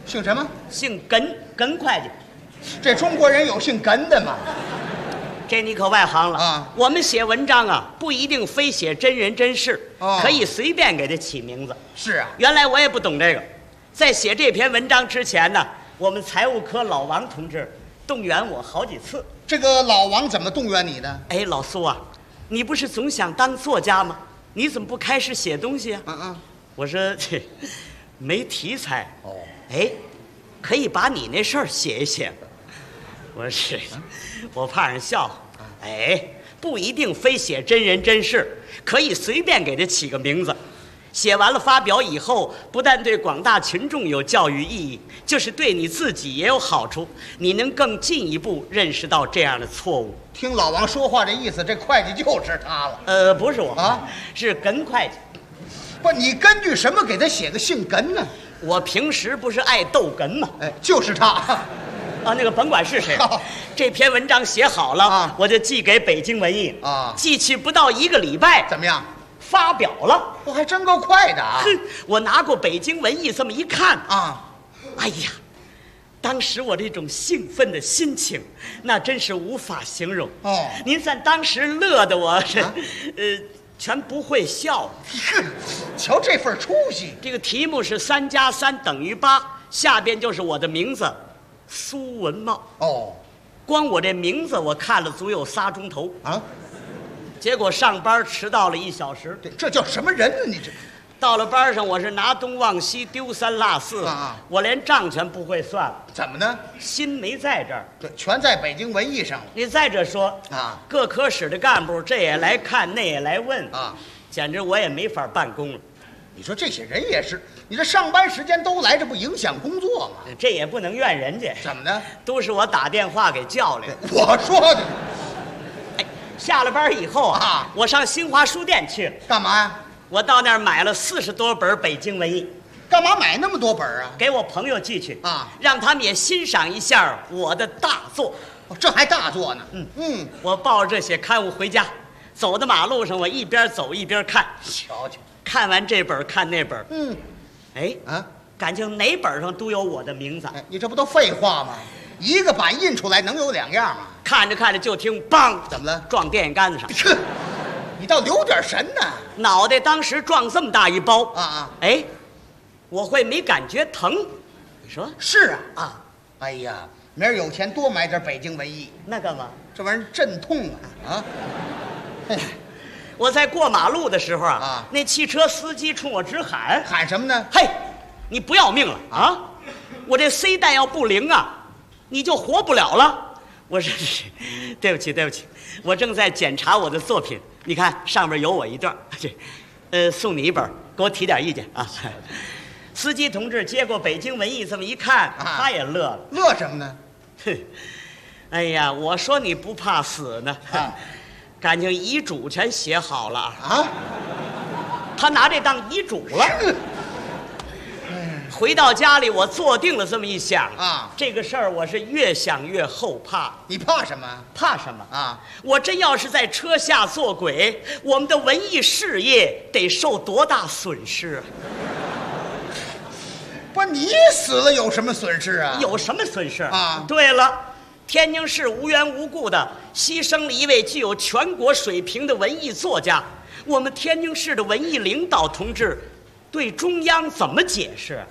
姓什么？ 姓耿，耿会计。 这中国人有姓耿的吗？ 这你可外行了啊！ 我们写文章啊，不一定非写真人真事， 哦， 可以随便给他起名字。 是啊， 原来我也不懂这个，在写这篇文章之前呢，我们财务科老王同志动员我好几次。 这个老王怎么动员你的？ 哎，老苏啊，你不是总想当作家吗？你怎么不开始写东西啊？我说这没题材。哦，哎，可以把你那事儿写一写。我是，我怕人笑话。哎，不一定非写真人真事，可以随便给他起个名字。写完了发表以后，不但对广大群众有教育意义，就是对你自己也有好处。你能更进一步认识到这样的错误。 听老王说话这意思，这会计就是他了。 不是我啊，是耿会计。 不，你根据什么给他写个姓耿呢？ 我平时不是爱逗哏吗？ 哎，就是他。 啊，那个甭管是谁，这篇文章写好了，我就寄给北京文艺啊，寄去不到1个礼拜， 怎么样？ 发表了， 我还真够快的啊！ 哼，我拿过北京文艺这么一看啊， 哎呀，当时我这种兴奋的心情，那真是无法形容哦。您算当时乐得我是，全不会笑。 瞧这份出息！ 这个题目是3加3等于8，下边就是我的名字。苏文茂哦， 光我这名字我看了足有3钟头啊， 结果上班迟到了1小时， 这叫什么人呢？你这到了班上我是拿东忘西，丢3落4啊，我连账全不会算了。 怎么呢？ 心没在这儿， 对，全在北京文艺上了。 你再者说啊， 各科室的干部这也来看，那也来问啊， 简直我也没法办公了。 你说这些人也是，你这上班时间都来，这不影响工作吗？ 这也不能怨人家。 怎么呢？ 都是我打电话给叫来的。 我说的。 哎，下了班以后啊，我上新华书店去了。 干嘛呀？ 我到那儿买了40多本北京文艺。 干嘛买那么多本啊？ 给我朋友寄去啊， 让他们也欣赏一下我的大作。 哦，这还大作呢？ 我抱着这些刊物回家，走到马路上，我一边走一边看。 瞧瞧。 看完这本看那本，哎啊，感情哪本上都有我的名字。 哎，你这不都废话吗？一个版印出来能有2样吗？ 看着看着就听梆， 怎么了？ 撞电线杆子上。 你倒留点神呢！ 脑袋当时撞这么大一包啊！ 哎，我会没感觉疼？你说是啊！哎呀，明儿有钱多买点北京文艺。 那干嘛？ 这玩意儿镇痛啊！ 我在过马路的时候啊，那汽车司机冲我直喊， 喊什么呢？ 嘿，你不要命了啊！我这 C 弹要不灵啊，你就活不了了。我说对不起，对不起，我正在检查我的作品，你看上面有我一段，送你一本，给我提点意见啊。司机同志接过北京文艺这么一看，他也乐了。 乐什么呢？ 哼，哎呀，我说你不怕死呢。感情遗嘱全写好了啊！他拿这当遗嘱了。回到家里，我坐定了，这么一想啊，这个事儿我是越想越后怕。 你怕什么？ 怕什么啊？ 我真要是在车下做鬼，我们的文艺事业得受多大损失啊！ 不，你死了有什么损失啊？ 有什么损失啊？ 对了。天津市无缘无故的牺牲了一位具有全国水平的文艺作家，我们天津市的文艺领导同志对中央怎么解释？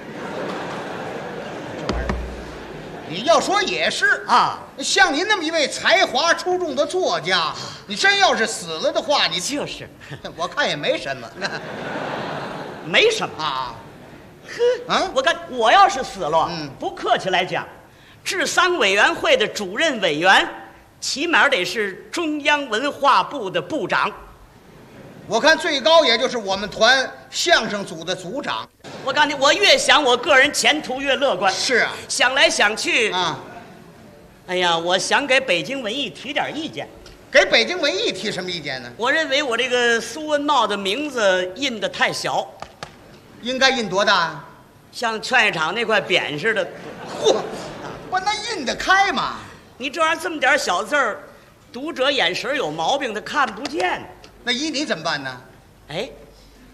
这玩意儿，你要说也是啊， 像您那么一位才华出众的作家，你真要是死了的话，你就是， 我看也没什么， 没什么啊。 呵啊，我要是死了，不客气来讲。治丧委员会的主任委员，起码得是中央文化部的部长。 我看最高也就是我们团相声组的组长。 我告诉你，我越想我个人前途越乐观。 是啊， 想来想去啊， 哎呀，我想给北京文艺提点意见。 给北京文艺提什么意见呢？ 我认为我这个苏文茂的名字印得太小， 应该印多大？ 像劝业场那块匾似的。 嚯！不，那印得开吗？ 你这玩意儿这么点小字儿，读者眼神有毛病，他看不见。 那依你怎么办呢？ 哎，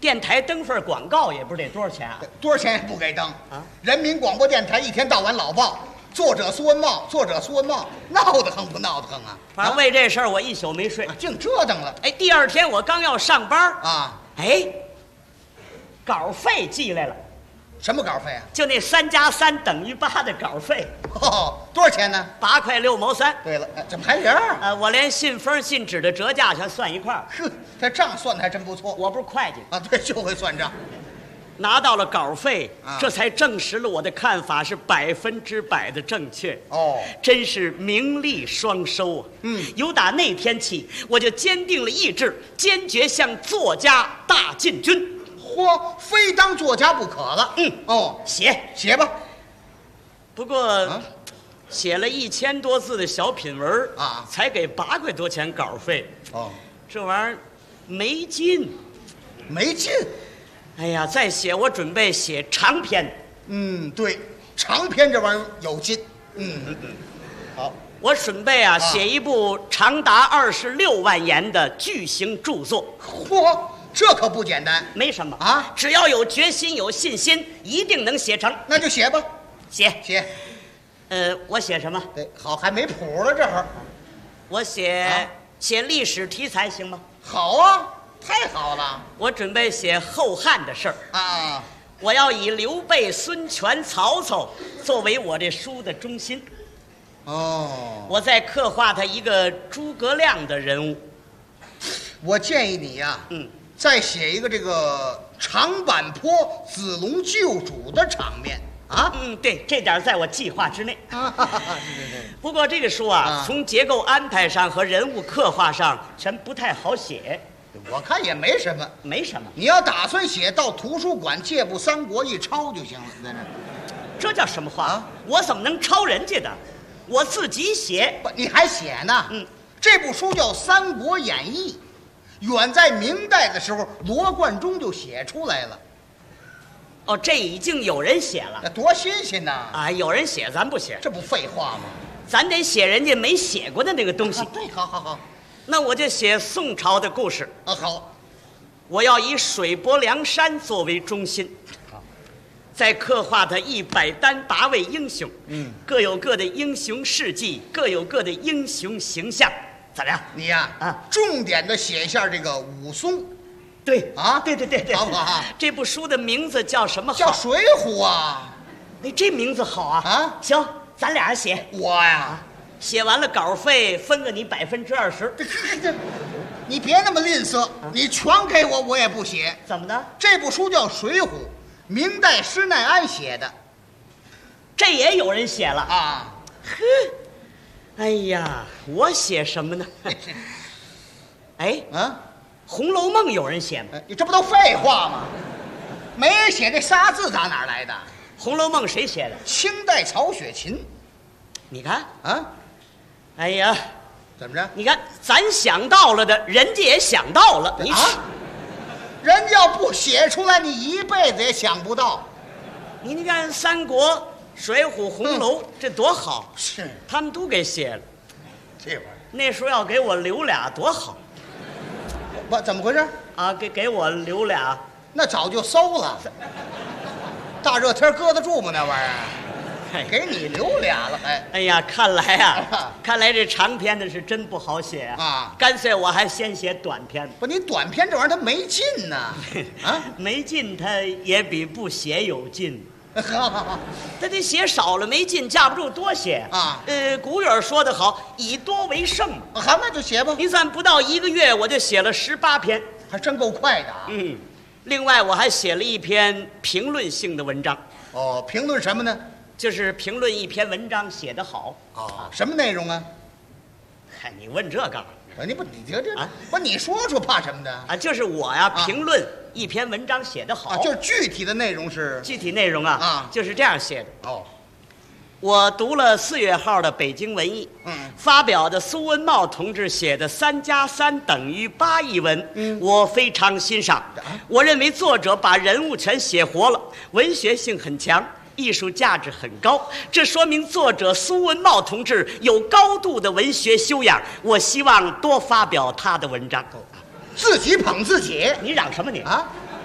电台登份广告也不知得多少钱啊？ 多少钱也不给登啊！人民广播电台一天到晚老报，作者苏文茂，作者苏文茂，闹得很不闹得很啊？ 反正为这事儿我一宿没睡， 净折腾了。 哎，第二天我刚要上班啊， 哎，稿费寄来了。 什么稿费啊？ 就那3加3等于8的稿费。 哦，多少钱呢 ？8块6毛3。 对了，怎么还零？ 我连信封、信纸的折价全算一块儿。 呵，这账算的还真不错。 我不是会计啊，对，就会算账。 拿到了稿费，这才证实了我的看法是100%的正确。 哦， 真是名利双收啊！由打那天起，我就坚定了意志，坚决向作家大进军。 嚯，非当作家不可了。哦，写吧。 不过，写了1000多字的小品文啊，才给8块多钱稿费。 哦， 这玩意儿没劲， 没劲。 哎呀，再写我准备写长篇。 对，长篇这玩意儿有劲。好， 我准备写一部长达26万言的巨型著作。 嚯！这可不简单， 没什么啊，只要有决心、有信心，一定能写成。 那就写吧， 写。我写什么？ 对，好，还没谱了，这会儿。 我写历史题材行吗？ 好啊，太好了。 我准备写后汉的事儿啊， 我要以刘备、孙权、曹操作为我这书的中心。 哦， 我再刻画他一个诸葛亮的人物。 我建议你呀，再写一个这个长坂坡子龙救主的场面啊。 对，这点在我计划之内。 对。 不过这个书从结构安排上和人物刻画上全不太好写。 我看也没什么， 没什么。 你要打算写，到图书馆借部《三国》一抄就行了。在那， 这叫什么话？我怎么能抄人家的？我自己写。 你还写呢？这部书叫《三国演义》。远在明代的时候，罗贯中就写出来了。 哦，这已经有人写了， 那多新鲜呐！ 啊，有人写，咱不写， 这不废话吗？ 咱得写人家没写过的那个东西。 对，好。 那我就写宋朝的故事。 好， 我要以水泊梁山作为中心，再刻画他108位英雄，各有各的英雄事迹，各有各的英雄形象。怎么样？ 你呀，重点的写一下这个武松。 对啊， 对， 好不好？ 这部书的名字叫什么好？ 叫《水浒》啊。 这名字好啊！啊，行，咱俩写。 我呀， 写完了稿费分个你20%。 你别那么吝啬，你全给我，我也不写。 怎么的？ 这部书叫《水浒》，明代施耐庵写的。 这也有人写了啊？ 呵。哎呀，我写什么呢？《红楼梦》有人写吗？ 你这不都废话吗？没人写，这仨字打哪儿来的？《 红楼梦》谁写的？ 清代曹雪芹。 你看啊， 哎呀， 怎么着？ 你看咱想到了的，人家也想到了。你人家要不写出来，你一辈子也想不到。 你看三国。水浒、红楼，这多好！ 是， 他们都给写了。 这玩意儿， 那时候要给我留俩，多好！ 不，怎么回事？ 啊，给我留俩， 那早就馊了。大热天搁得住吗？那玩意儿，给你留俩了还？ 哎呀，看来这长篇的是真不好写啊！干脆我还先写短篇。 不，你短篇这玩意儿它没劲呢。啊， 没劲，它也比不写有劲。 好， 他得写少了没劲，架不住多写啊。 古语说得好，以多为胜。 好，那就写吧。 你算不到1个月，我就写了18篇， 还真够快的啊。 另外我还写了一篇评论性的文章。 哦，评论什么呢？ 就是评论一篇文章写得好。 哦，什么内容啊？ 嗨，你问这干嘛？ 你这啊？不，你说怕什么的啊？就是我呀，评论一篇文章写得好， 就是具体的内容是具体内容啊，就是这样写的。 哦， 我读了4月号的《北京文艺》，发表的苏文茂同志写的3加3等于8一文，我非常欣赏。我认为作者把人物全写活了，文学性很强。艺术价值很高，这说明作者苏文茂同志有高度的文学修养。我希望多发表他的文章。 自己捧自己， 你嚷什么你啊？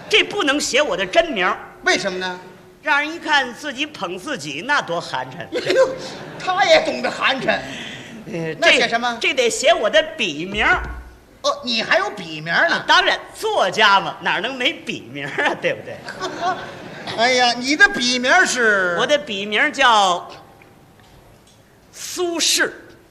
这不能写我的真名。 为什么呢？ 让人一看自己捧自己，那多寒碜。 他也懂得寒碜。那写什么？ 这得写我的笔名。 哦，你还有笔名呢？ 当然，作家嘛，哪能没笔名啊？对不对？ 哎呀，你的笔名是？ 我的笔名叫苏轼。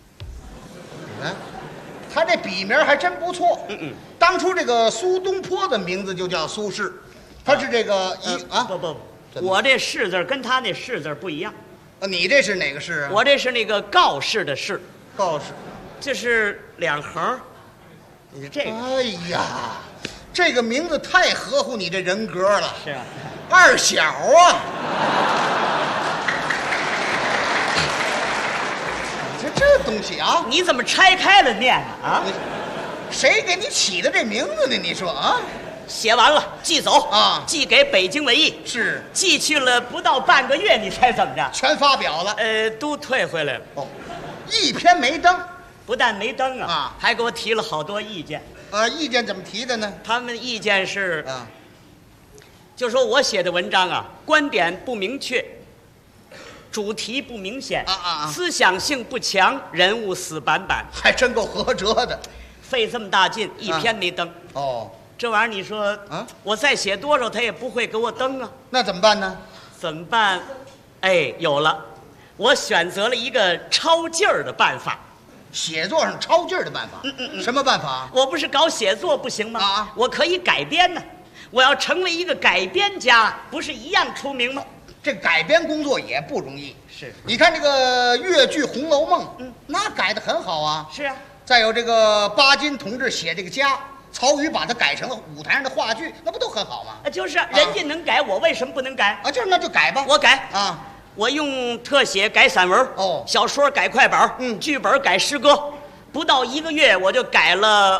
他这笔名还真不错。当初这个苏东坡的名字就叫苏轼，他是这个不，我这轼字跟他那轼字不一样。 你这是哪个轼啊？ 我这是那个告示的示。 告示， 这是2横。你是这个。 哎呀，这个名字太合乎你这人格了。 是啊。 二小啊。这东西啊， 你怎么拆开了念呢？啊， 谁给你起的这名字呢？你说啊？ 写完了，寄走啊， 寄给北京文艺。 是， 寄去了不到半个月，你猜怎么着？ 全发表了。 都退回来了。 哦，一篇没登， 不但没登啊，还给我提了好多意见。 意见怎么提的呢？ 他们意见是就说我写的文章啊，观点不明确。主题不明显思想性不强，人物死板板， 还真够合辙的。 费这么大劲，一篇没登。 哦， 这玩意儿你说我再写多少，他也不会给我登啊。 那怎么办呢？ 怎么办？哎，有了，我选择了一个抄劲儿的办法。 写作上抄劲儿的办法？什么办法？ 我不是搞写作不行吗？我可以改编呢。我要成为一个改编家，不是一样出名吗？ 这改编工作也不容易。 是， 你看这个越剧《红楼梦》，那改得很好啊。 是啊。 再有这个巴金同志写这个家，曹禺把它改成了舞台上的话剧，那不都很好吗？ 就是人家能改，我为什么不能改？ 就是那就改吧。 我改啊，我用特写改散文，小说改快板，剧本改诗歌，不到1个月我就改了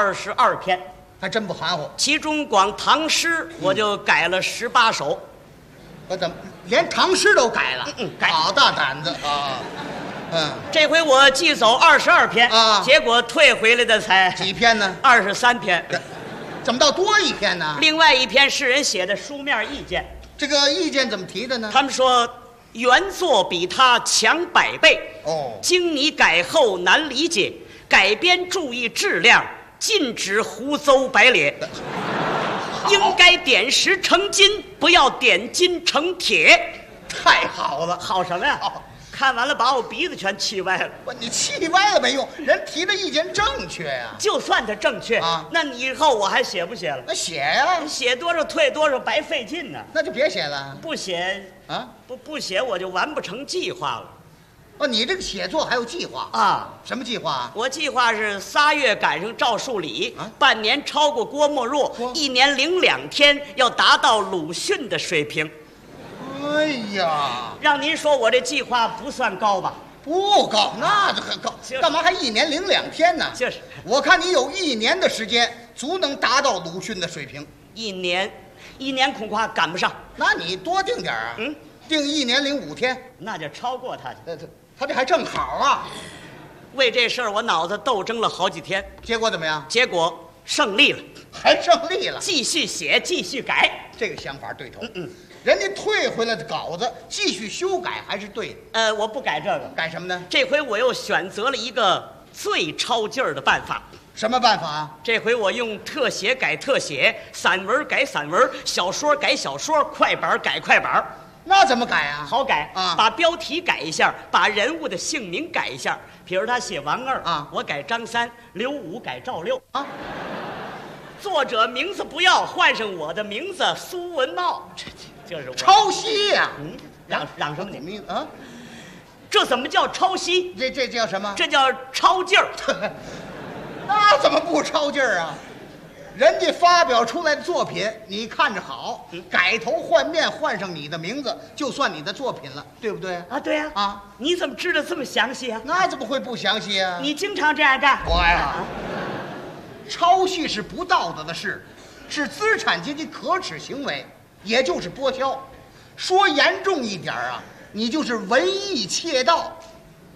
22篇， 还真不含糊。 其中光唐诗我就改了18首。 我怎么连唐诗都改了？ 改， 好大胆子啊！ 这回我寄走22篇啊，结果退回来的才几篇呢 ？23篇。 怎么倒多1篇呢？ 另外1篇是人写的书面意见。 这个意见怎么提的呢？ 他们说原作比他强100倍。经你改后难理解，改编注意质量，禁止胡诌白咧。应该点石成金，不要点金成铁。 太好了。 好什么呀？看完了把我鼻子全气歪了。 你气歪了没用，人提的意见正确呀。 就算它正确啊，那你以后我还写不写了？ 那写呀， 写多少退多少，白费劲呢。 那就别写了。 不写啊，不写我就完不成计划了。 你这个写作还有计划啊？ 什么计划？ 我计划是3月赶上赵树理，半年超过郭沫若，1年零2天要达到鲁迅的水平。 哎呀， 让您说我这计划不算高吧？ 不高，那就很高。干嘛还1年零2天呢？ 就是， 我看你有1年的时间，足能达到鲁迅的水平。 1年恐怕赶不上。 那你多定点啊？定1年零5天， 那就超过他去。 他这还正好啊。 为这事儿我脑子斗争了好几天， 结果怎么样？ 结果胜利了， 还胜利了。 继续写，继续改， 这个想法对头。人家退回来的稿子继续修改还是对的。我不改这个， 改什么呢？ 这回我又选择了一个最超劲儿的办法。 什么办法啊？ 这回我用特写改特写，散文改散文，小说改小说，快板改快板。 那怎么改啊？ 好改啊！把标题改一下，把人物的姓名改一下。比如他写王二啊，我改张三；刘五改赵六啊。作者名字不要，换上我的名字苏文茂。就是抄袭呀！ 嚷什么你啊？ 这怎么叫抄袭？ 这叫什么？ 这叫抄劲儿。 那怎么不抄劲儿啊？人家发表出来的作品，你看着好，改头换面，换上你的名字，就算你的作品了，对不对啊？对呀。啊，你怎么知道这么详细啊？ 那怎么会不详细啊？ 你经常这样干。 我呀，抄袭是不道德的事，是资产阶级可耻行为，也就是剥削。说严重一点啊，你就是文艺窃盗。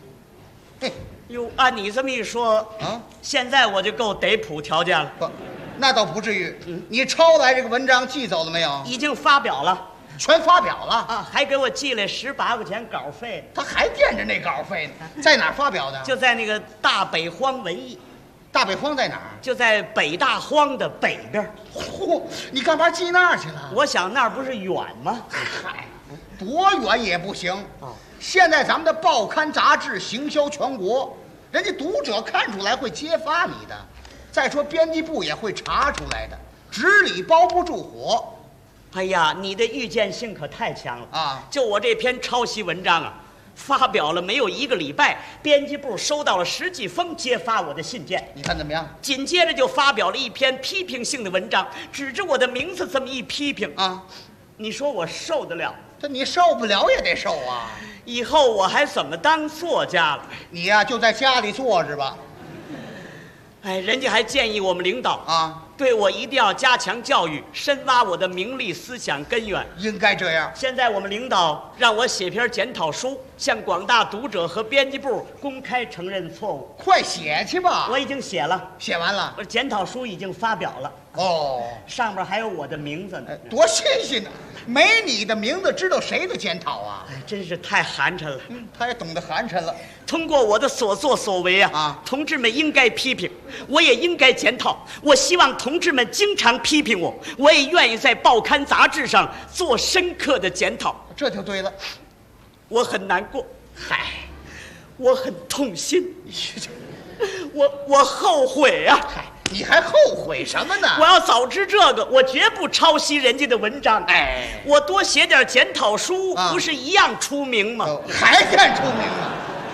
哟，按你这么一说啊，现在我就够得谱条件了。 那倒不至于。你抄来这个文章寄走了没有？ 已经发表了， 全发表了啊，还给我寄来18块钱稿费。 他还惦着那稿费呢。在哪儿发表的？ 就在那个大北荒文艺。 大北荒在哪儿？就在北大荒的北边。 嚯，你干嘛寄那儿去了？ 我想那儿不是远吗？ 嗨，多远也不行。现在咱们的报刊杂志行销全国，人家读者看出来会揭发你的。再说编辑部也会查出来的，纸里包不住火。 哎呀，你的预见性可太强了啊！ 就我这篇抄袭文章啊，发表了没有1个礼拜，编辑部收到了10几封揭发我的信件。 你看怎么样？ 紧接着就发表了一篇批评性的文章，指着我的名字这么一批评啊，你说我受得了？ 这你受不了也得受啊！ 以后我还怎么当作家了？ 你呀，就在家里坐着吧。 哎，人家还建议我们领导啊， 对我一定要加强教育，深挖我的名利思想根源。 应该这样。 现在我们领导让我写篇检讨书，向广大读者和编辑部公开承认错误。 快写去吧！ 我已经写了， 写完了。 我检讨书已经发表了。 哦， 上面还有我的名字呢， 多新鲜呢！没你的名字，知道谁的检讨啊？ 哎，真是太寒碜了。 他也懂得寒碜了。 通过我的所作所为啊，同志们应该批评，我也应该检讨。我希望同志们经常批评我，我也愿意在报刊杂志上做深刻的检讨。 这就对了。 我很难过，嗨，我很痛心，我后悔啊！ 你还后悔什么呢？ 我要早知这个，我绝不抄袭人家的文章。 哎， 我多写点检讨书，不是一样出名吗？ 还敢出名吗？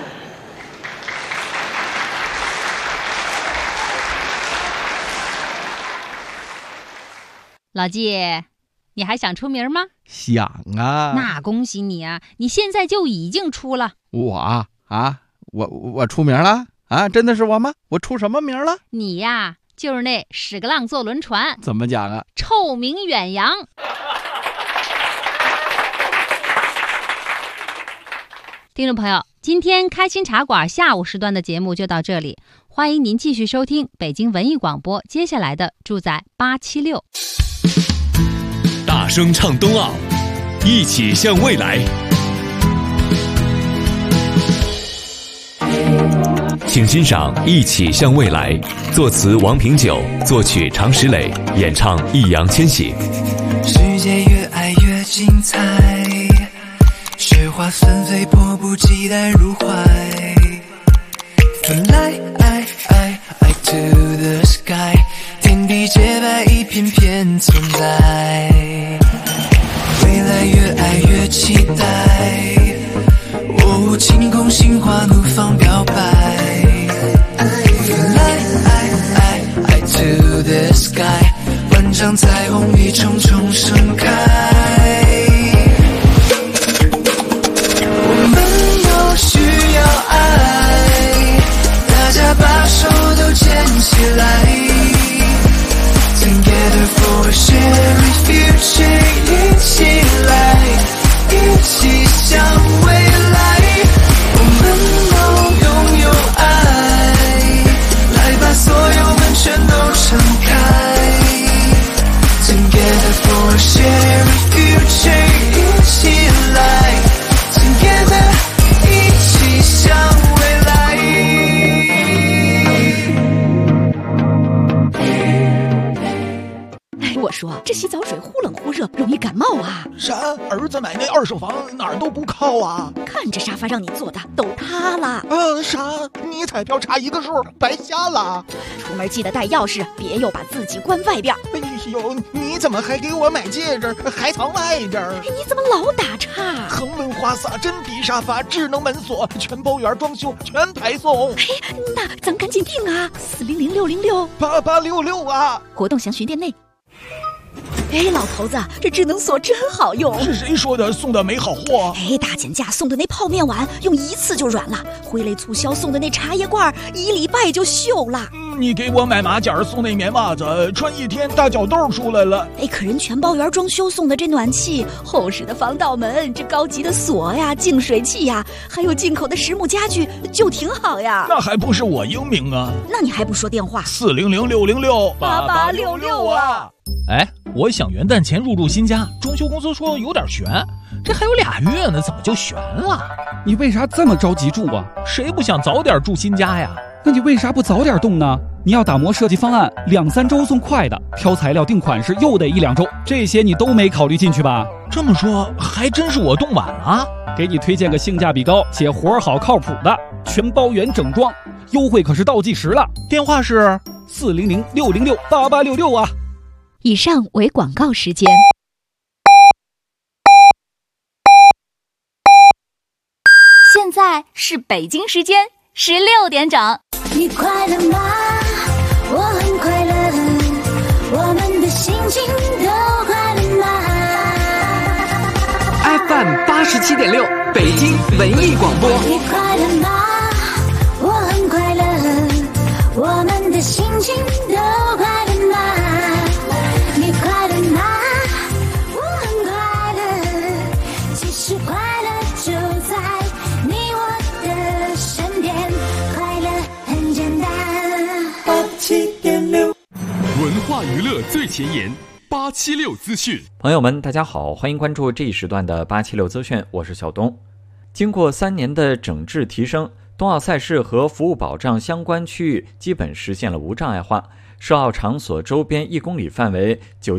老季，你还想出名吗？ 想啊。 那恭喜你啊，你现在就已经出了。 我出名了啊？真的是我吗？我出什么名了？ 你呀，就是那屎个浪坐轮船。 怎么讲啊？ 臭名远扬。听众朋友，今天开心茶馆下午时段的节目就到这里，欢迎您继续收听北京文艺广播接下来的住在876。 大声唱冬奥，一起向未来。请欣赏《一起向未来》，作词王平久，作曲常石磊，演唱易烊千玺。 世界越爱越精彩，雪花纷飞，迫不及待入怀。Fly to the sky， 天地洁白，一片片存在。未来越爱越期待，晴空心花怒放表白。Fly to the sky， 万丈彩虹一重重盛开。我们都需要爱，大家把手都牵起来。Together for a shared future， 一起来，一起向未来。我们都拥有爱，来把所有门全都敞开。Together for a shared future， 一起来 ，Together 一起向未来。 我说这洗澡水忽冷忽热，容易感冒啊！ 啥？儿子买那二手房哪儿都不靠啊！ 看这沙发让你坐的都塌了。 啥？你彩票差一个数，白瞎了。 出门记得带钥匙，别又把自己关外边。 哎呦，你怎么还给我买戒指，还藏外边？ 你怎么老打岔？ 恒温花洒、真皮沙发、智能门锁、全包圆装修，全排送。 那咱赶紧订啊！400-666-8866 啊！ 活动详询店内。老头子，这智能锁真好用。 是谁说的送的没好货？ 大减价送的那泡面碗用一次就软了，挥泪促销送的那茶叶罐1礼拜就锈了。 你给我买马甲送那棉袜子，穿一天大脚痘出来了。 哎，可人全包园装修送的这暖气、厚实的防盗门、这高级的锁呀、净水器呀，还有进口的实木家具，就挺好呀。 那还不是我英明啊？ 那你还不说电话 ？400-606-8866啊！哎，我想元旦前入住新家，装修公司说有点悬，这还有2月呢，怎么就悬了？ 你为啥这么着急住啊？ 谁不想早点住新家呀？ 那你为啥不早点动呢？你要打磨设计方案，2-3周送快的，挑材料定款式又得1-2周，这些你都没考虑进去吧？ 这么说还真是我动晚了。 给你推荐个性价比高且活好靠谱的全包圆整装，优惠可是倒计时了。 电话是 400-606-8866啊。 以上为广告时间。 现在是北京时间16点整。 你快乐吗？我很快乐，我们的心情都快乐吗 ？FM 87.6，北京文艺广播。 你快乐吗？我很快乐，我们的心情都快乐吗？你快乐吗？我很快乐，其实快乐就在你我的身边，快乐很简单。87.6， 文化娱乐最前沿，876资讯。 朋友们，大家好，欢迎关注这一时段的876资讯，我是小东。经过3年的整治提升，冬奥赛事和服务保障相关区域基本实现了无障碍化。涉奥场所周边1公里范围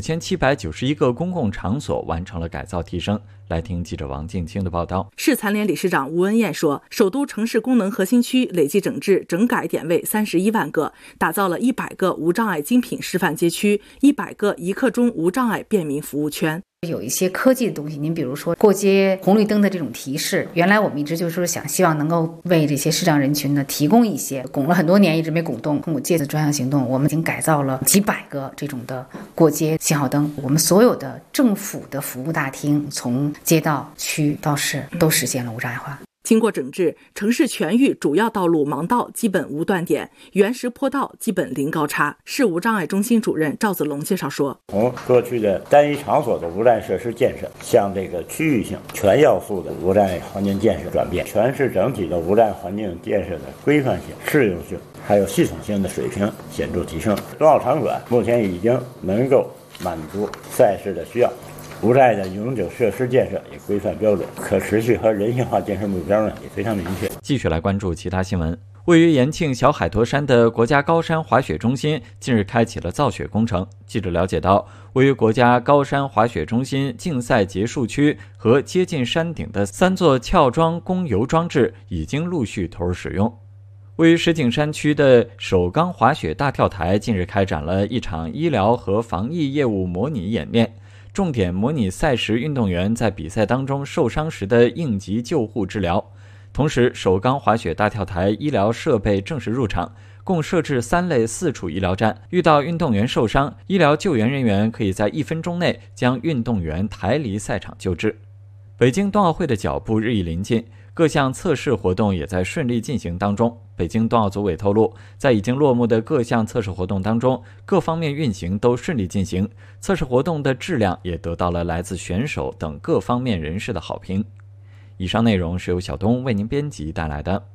9791个公共场所完成了改造提升。来听记者王静清的报道。 市残联理事长吴恩燕说，首都城市功能核心区累计整治整改点位31万个，打造了100个无障碍精品示范街区，100个1刻钟无障碍便民服务圈。 有一些科技的东西，您比如说过街红绿灯的这种提示，原来我们一直就是希望能够为这些视障人群呢提供一些，拱了很多年一直没拱动。通过这次专项行动，我们已经改造了几百个这种的过街信号灯。我们所有的政府的服务大厅，从街道、区到市都实现了无障碍化。 经过整治，城市全域主要道路盲道基本无断点，原石坡道基本零高差。市无障碍中心主任赵子龙介绍说， 从过去的单一场所的无障碍设施建设，向这个区域性全要素的无障碍环境建设转变，全市整体的无障碍环境建设的规范性、适用性还有系统性的水平显著提升。冬奥场馆目前已经能够满足赛事的需要。无障碍的永久设施建设也规范标准，可持续和人性化建设目标呢也非常明确。 继续来关注其他新闻。位于延庆小海坨山的国家高山滑雪中心近日开启了造雪工程。记者了解到，位于国家高山滑雪中心竞赛结束区和接近山顶的3座撬桩供油装置已经陆续投入使用。位于石景山区的首钢滑雪大跳台近日开展了一场医疗和防疫业务模拟演练，重点模拟赛时运动员在比赛当中受伤时的应急救护治疗。同时，首钢滑雪大跳台医疗设备正式入场，共设置3类4处医疗站。遇到运动员受伤，医疗救援人员可以在1分钟内将运动员抬离赛场救治。北京冬奥会的脚步日益临近，各项测试活动也在顺利进行当中。北京冬奥组委透露，在已经落幕的各项测试活动当中，各方面运行都顺利进行，测试活动的质量也得到了来自选手等各方面人士的好评。以上内容是由小东为您编辑带来的。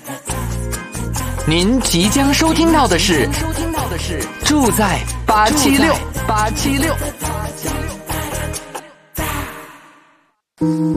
您即将收听到的是住在876。